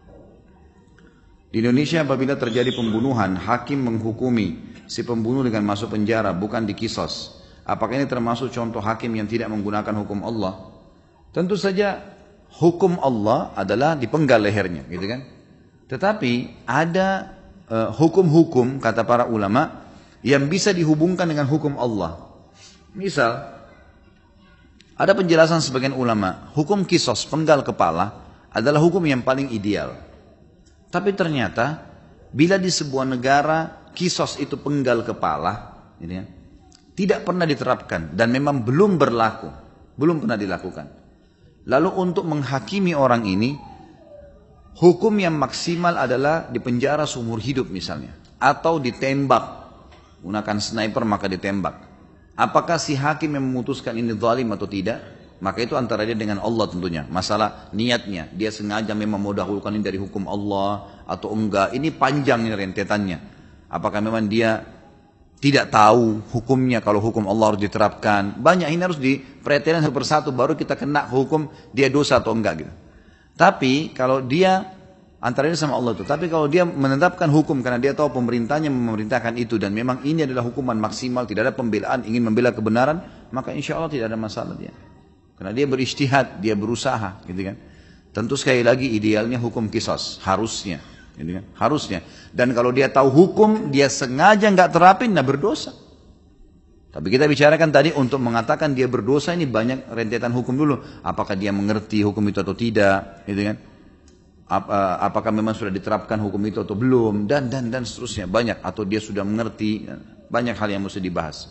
Di Indonesia apabila terjadi pembunuhan, hakim menghukumi si pembunuh dengan masuk penjara, bukan dikisos. Apakah ini termasuk contoh hakim yang tidak menggunakan hukum Allah? Tentu saja hukum Allah adalah dipenggal lehernya, gitu kan? Tetapi ada hukum-hukum, kata para ulama, yang bisa dihubungkan dengan hukum Allah. Misal, ada penjelasan sebagian ulama, hukum kisos, penggal kepala, adalah hukum yang paling ideal. Tapi ternyata, bila di sebuah negara, kisos itu penggal kepala, ini ya, tidak pernah diterapkan, dan memang belum berlaku, belum pernah dilakukan. Lalu untuk menghakimi orang ini, hukum yang maksimal adalah dipenjara seumur hidup misalnya, atau ditembak, gunakan sniper maka ditembak. Apakah si hakim yang memutuskan ini zalim atau tidak? Maka itu antara dia dengan Allah tentunya. Masalah niatnya, dia sengaja memang mau dahulukan ini dari hukum Allah atau enggak. Ini panjang rentetannya. Apakah memang dia tidak tahu hukumnya kalau hukum Allah harus diterapkan? Banyak ini harus diperhatikan satu persatu baru kita kena hukum dia dosa atau enggak gitu. Tapi kalau dia antara dia sama Allah itu. Tapi kalau dia menetapkan hukum karena dia tahu pemerintahnya memerintahkan itu dan memang ini adalah hukuman maksimal, tidak ada pembelaan, ingin membela kebenaran, maka insya Allah tidak ada masalah dia. Karena dia berijtihad, dia berusaha, gitu kan. Tentu sekali lagi idealnya hukum kisos, harusnya, gitu kan, harusnya. Dan kalau dia tahu hukum, dia sengaja nggak terapin, nah berdosa. Tapi kita bicarakan tadi untuk mengatakan dia berdosa ini banyak rentetan hukum dulu. Apakah dia mengerti hukum itu atau tidak, gitu kan? Apakah memang sudah diterapkan hukum itu atau belum, dan seterusnya banyak, atau dia sudah mengerti, banyak hal yang mesti dibahas.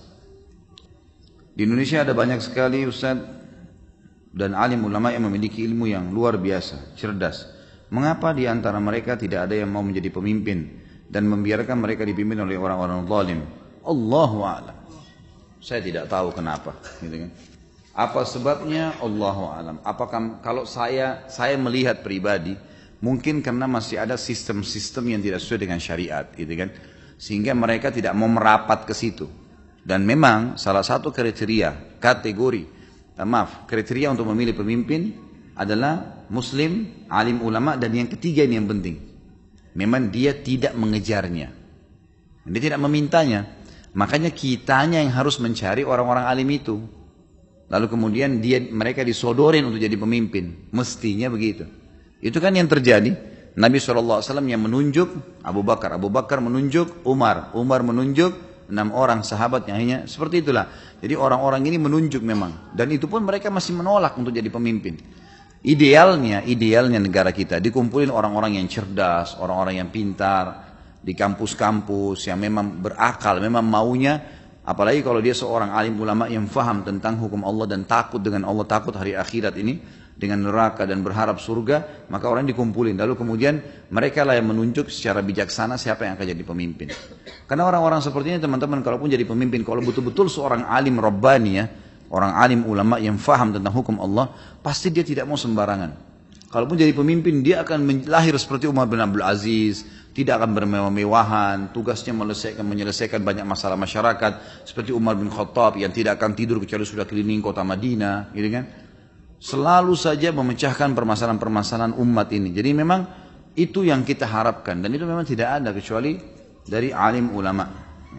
Di Indonesia ada banyak sekali ustaz dan alim ulama yang memiliki ilmu yang luar biasa, cerdas. Mengapa di antara mereka tidak ada yang mau menjadi pemimpin dan membiarkan mereka dipimpin oleh orang-orang zalim? Allahu a'lam. Saya tidak tahu kenapa, gitu kan. Apa sebabnya? Allahu a'lam. Apakah kalau saya melihat pribadi, mungkin karena masih ada sistem-sistem yang tidak sesuai dengan syariat, gitu kan, sehingga mereka tidak mau merapat ke situ. Dan memang salah satu kriteria untuk memilih pemimpin adalah muslim, alim ulama, dan yang ketiga ini yang penting. Memang dia tidak mengejarnya. Dia tidak memintanya. Makanya kitanya yang harus mencari orang-orang alim itu. Lalu kemudian mereka disodorin untuk jadi pemimpin. Mestinya begitu. Itu kan yang terjadi. Nabi SAW yang menunjuk Abu Bakar. Abu Bakar menunjuk Umar. Umar menunjuk 6 orang sahabat yang hanya seperti itulah. Jadi orang-orang ini menunjuk memang. Dan itu pun mereka masih menolak untuk jadi pemimpin. Idealnya negara kita dikumpulin orang-orang yang cerdas, orang-orang yang pintar, di kampus-kampus yang memang berakal, memang maunya, apalagi kalau dia seorang alim ulama yang faham tentang hukum Allah dan takut dengan Allah, takut hari akhirat ini, dengan neraka dan berharap surga, maka orang dikumpulin. Lalu kemudian mereka lah yang menunjuk secara bijaksana siapa yang akan jadi pemimpin. Karena orang-orang seperti ini teman-teman, kalaupun jadi pemimpin, kalau betul-betul seorang alim Rabbani ya, orang alim ulama yang faham tentang hukum Allah, pasti dia tidak mau sembarangan. Kalaupun jadi pemimpin, dia akan lahir seperti Umar bin Abdul Aziz, tidak akan bermewah-mewahan, tugasnya menyelesaikan banyak masalah masyarakat, seperti Umar bin Khattab yang tidak akan tidur kecuali sudah keliling kota Madinah, gitu kan? Selalu saja memecahkan permasalahan-permasalahan umat ini. Jadi memang itu yang kita harapkan, dan itu memang tidak ada kecuali dari alim ulama.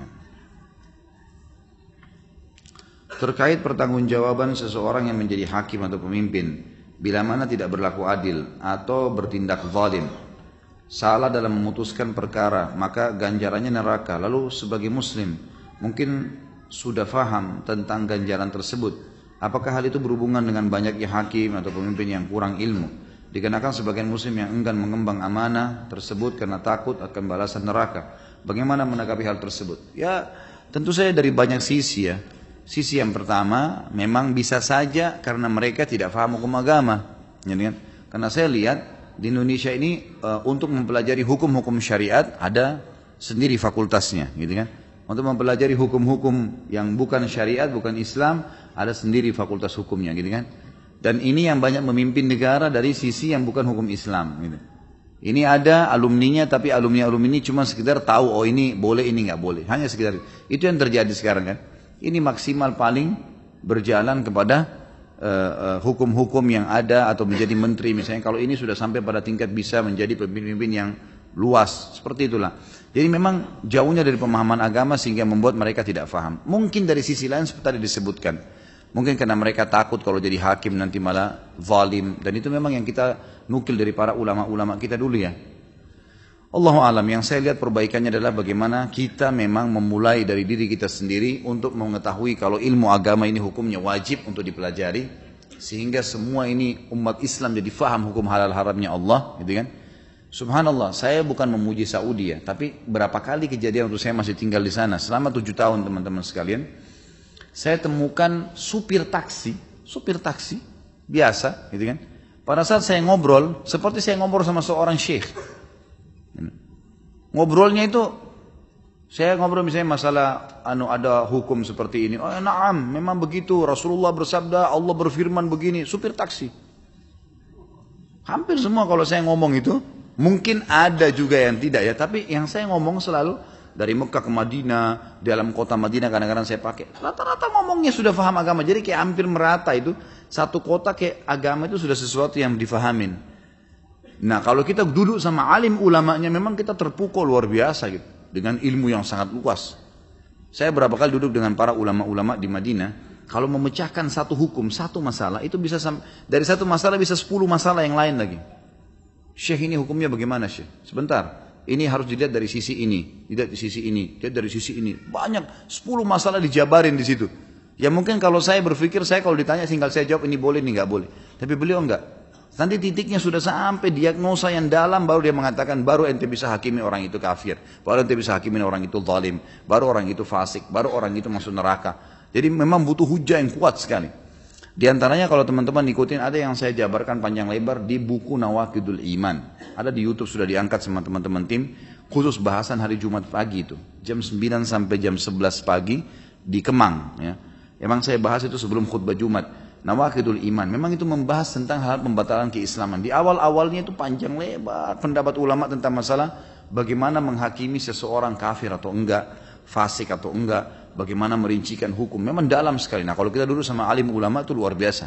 Terkait pertanggungjawaban seseorang yang menjadi hakim atau pemimpin, bila mana tidak berlaku adil atau bertindak zalim, salah dalam memutuskan perkara, maka ganjarannya neraka. Lalu sebagai muslim, mungkin sudah faham tentang ganjaran tersebut. Apakah hal itu berhubungan dengan banyaknya hakim atau pemimpin yang kurang ilmu? Dikarenakan sebagian muslim yang enggan mengembang amanah tersebut karena takut akan balasan neraka. Bagaimana menanggapi hal tersebut? Ya, tentu saja dari banyak sisi ya. Sisi yang pertama, memang bisa saja karena mereka tidak paham hukum agama. Karena saya lihat di Indonesia ini untuk mempelajari hukum-hukum syariat ada sendiri fakultasnya, gitu kan? Untuk mempelajari hukum-hukum yang bukan syariat, bukan Islam, ada sendiri fakultas hukumnya, gitu kan? Dan ini yang banyak memimpin negara dari sisi yang bukan hukum Islam, gitu. Ini ada alumninya, tapi alumni ini cuma sekedar tahu, oh ini boleh, ini nggak boleh. Hanya sekedar itu yang terjadi sekarang kan? Ini maksimal paling berjalan kepada hukum-hukum yang ada atau menjadi menteri misalnya. Kalau ini sudah sampai pada tingkat bisa menjadi pemimpin yang luas, seperti itulah. Jadi memang jauhnya dari pemahaman agama sehingga membuat mereka tidak paham. Mungkin dari sisi lain seperti tadi disebutkan, mungkin karena mereka takut kalau jadi hakim nanti malah zalim, dan itu memang yang kita nukil dari para ulama-ulama kita dulu ya. Allahu alam, yang saya lihat perbaikannya adalah bagaimana kita memang memulai dari diri kita sendiri untuk mengetahui kalau ilmu agama ini hukumnya wajib untuk dipelajari, sehingga semua ini umat Islam jadi faham hukum halal haramnya Allah, gitu kan? Subhanallah, saya bukan memuji Saudi ya, tapi berapa kali kejadian waktu saya masih tinggal di sana selama 7 tahun teman-teman sekalian, saya temukan supir taksi biasa, gitu kan? Pada saat saya ngobrol, seperti saya ngobrol sama seorang syekh. Ngobrolnya itu, saya ngobrol misalnya masalah ada hukum seperti ini. Oh na'am, memang begitu. Rasulullah bersabda, Allah berfirman begini. Supir taksi. Hampir semua kalau saya ngomong itu, mungkin ada juga yang tidak ya. Tapi yang saya ngomong selalu dari Mekah ke Madinah, dalam kota Madinah kadang-kadang saya pakai. Rata-rata ngomongnya sudah paham agama. Jadi kayak hampir merata itu. Satu kota kayak agama itu sudah sesuatu yang difahamin. Nah kalau kita duduk sama alim ulamanya memang kita terpukul luar biasa gitu, dengan ilmu yang sangat luas. Saya berapa kali duduk dengan para ulama-ulama di Madinah, kalau memecahkan satu hukum, satu masalah, itu bisa dari satu masalah bisa 10 masalah yang lain lagi. Syekh ini hukumnya bagaimana Syekh? Sebentar, ini harus dilihat dari sisi ini, dilihat dari sisi ini, dilihat dari sisi ini. Banyak 10 masalah dijabarin di situ. Ya mungkin kalau saya berpikir, saya kalau ditanya tinggal saya jawab ini boleh, ini nggak boleh. Tapi beliau enggak. Nanti titiknya sudah sampai diagnosa yang dalam, baru dia mengatakan, baru ente bisa hakimi orang itu kafir, baru ente bisa hakimi orang itu zalim, baru orang itu fasik, baru orang itu masuk neraka. Jadi memang butuh hujah yang kuat sekali. Di antaranya kalau teman-teman ikutin, ada yang saya jabarkan panjang lebar di buku Nawaqidul Iman. Ada di YouTube, sudah diangkat sama teman-teman tim, khusus bahasan hari Jumat pagi itu. Jam 9 sampai jam 11 pagi di Kemang. Ya. Emang saya bahas itu sebelum khutbah Jumat. Nawaqidul Iman, memang itu membahas tentang hal pembatalan keislaman. Di awal-awalnya itu panjang lebar pendapat ulama tentang masalah bagaimana menghakimi seseorang kafir atau enggak, fasik atau enggak, bagaimana merincikan hukum. Memang dalam sekali. Nah kalau kita dulu sama alim ulama itu luar biasa. Gitu.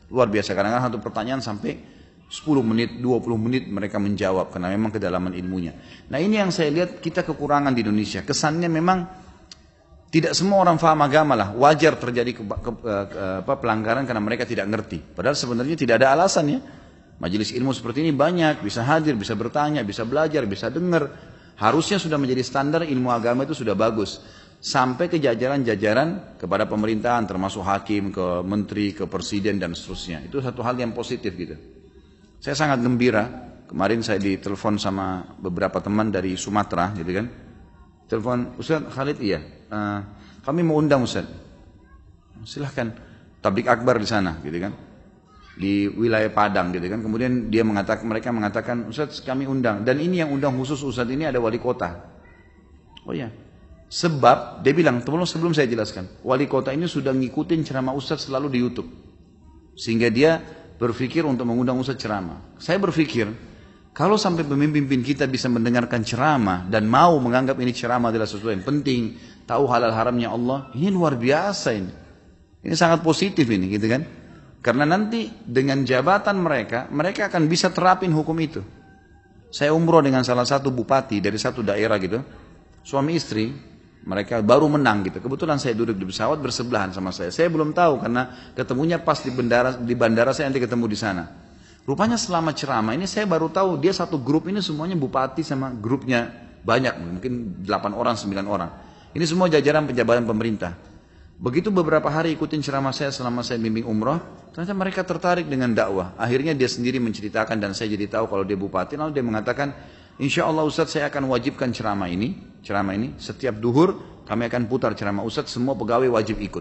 Luar biasa, kadang-kadang satu pertanyaan sampai 10 menit, 20 menit mereka menjawab karena memang kedalaman ilmunya. Nah ini yang saya lihat kita kekurangan di Indonesia. Kesannya memang tidak semua orang paham agama lah. Wajar terjadi pelanggaran karena mereka tidak ngerti. Padahal sebenarnya tidak ada alasan ya. Majelis ilmu seperti ini banyak, bisa hadir, bisa bertanya, bisa belajar, bisa dengar. Harusnya sudah menjadi standar ilmu agama itu sudah bagus. Sampai ke jajaran-jajaran kepada pemerintahan termasuk hakim, ke menteri, ke presiden dan seterusnya. Itu satu hal yang positif gitu. Saya sangat gembira, kemarin saya ditelepon sama beberapa teman dari Sumatera gitu kan. Telepon, Ustaz Khalid iya, kami mau undang Ustaz. Silahkan, tablik akbar di sana gitu kan. Di wilayah Padang gitu kan. Kemudian mereka mengatakan, Ustaz kami undang. Dan ini yang undang khusus Ustaz ini ada wali kota. Oh iya. Sebab, dia bilang, sebelum saya jelaskan, wali kota ini sudah ngikutin ceramah Ustaz selalu di YouTube. Sehingga dia berpikir untuk mengundang Ustaz ceramah. Saya berpikir, kalau sampai pemimpin kita bisa mendengarkan ceramah dan mau menganggap ini ceramah adalah sesuatu yang penting, tahu halal haramnya Allah, ini luar biasa ini. Ini sangat positif ini gitu kan. Karena nanti dengan jabatan mereka akan bisa terapin hukum itu. Saya umroh dengan salah satu bupati dari satu daerah gitu, suami istri, mereka baru menang gitu. Kebetulan saya duduk di pesawat bersebelahan sama saya. Saya belum tahu karena ketemunya pas di bandara saya nanti ketemu di sana. Rupanya selama ceramah ini saya baru tahu dia satu grup ini semuanya bupati sama grupnya banyak, mungkin 8 orang, 9 orang. Ini semua jajaran penjabat pemerintah. Begitu beberapa hari ikutin ceramah saya selama saya bimbing umroh, ternyata mereka tertarik dengan dakwah. Akhirnya dia sendiri menceritakan dan saya jadi tahu kalau dia bupati. Lalu dia mengatakan, Insya Allah Ustaz saya akan wajibkan ceramah ini. Setiap duhur kami akan putar ceramah Ustaz, semua pegawai wajib ikut.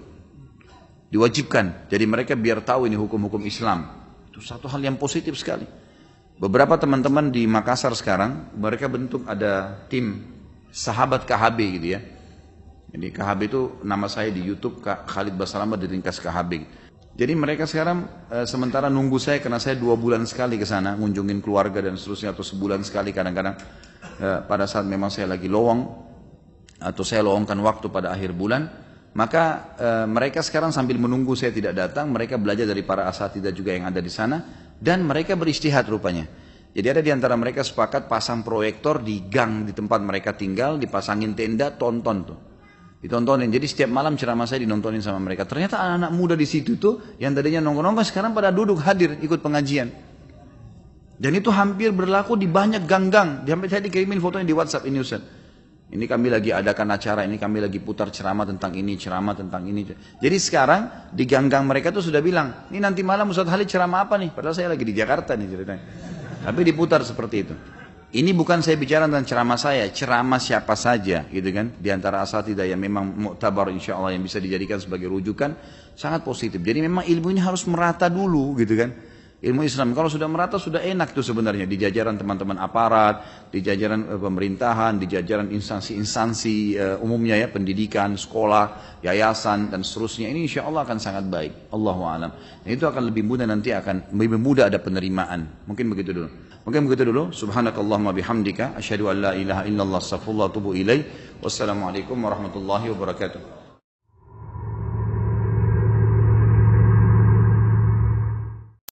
Diwajibkan, jadi mereka biar tahu ini hukum-hukum Islam. Itu satu hal yang positif sekali. Beberapa teman-teman di Makassar sekarang, mereka bentuk ada tim sahabat KHB gitu ya. Jadi KHB itu nama saya di YouTube, Khalid Basalamah diringkas KHB. Jadi mereka sekarang sementara nunggu saya karena saya 2 bulan sekali ke sana ngunjungin keluarga dan seterusnya, atau sebulan sekali kadang-kadang pada saat memang saya lagi lowong atau saya lowongkan waktu pada akhir bulan, maka mereka sekarang sambil menunggu saya tidak datang, mereka belajar dari para asatidzah juga yang ada di sana dan mereka beristihad rupanya. Jadi ada di antara mereka sepakat pasang proyektor di gang di tempat mereka tinggal, dipasangin tenda, tonton tuh. Ditontonin, jadi setiap malam ceramah saya dinontonin sama mereka. Ternyata anak-anak muda di situ tuh yang tadinya nongkrong-nongkrong sekarang pada duduk hadir ikut pengajian. Dan itu hampir berlaku di banyak gang-gang. Sampai saya dikirimin fotonya di WhatsApp ini Ustaz. Ini kami lagi adakan acara, ini kami lagi putar ceramah tentang ini, ceramah tentang ini. Jadi sekarang di gang-gang mereka tuh sudah bilang, ini nanti malam Ustaz Khalid ceramah apa nih? Padahal saya lagi di Jakarta nih ceritanya. Tapi diputar seperti itu. Ini bukan saya bicara tentang ceramah saya, ceramah siapa saja gitu kan. Di antara asatidzah yang memang muktabar insya Allah yang bisa dijadikan sebagai rujukan, sangat positif. Jadi memang ilmu ini harus merata dulu gitu kan. Ilmu Islam kalau sudah merata sudah enak tuh sebenarnya di jajaran teman-teman aparat, di jajaran pemerintahan, di jajaran instansi-instansi umumnya ya, pendidikan, sekolah, yayasan dan seterusnya. Ini insya Allah akan sangat baik. Allahu a'lam. Dan itu akan lebih mudah, nanti akan lebih mudah ada penerimaan. Mungkin begitu dulu. Subhanakallahumma bihamdika asyhadu an la ilaha illallah astaghfirullah wa atubu ilaik. Wassalamualaikum warahmatullahi wabarakatuh.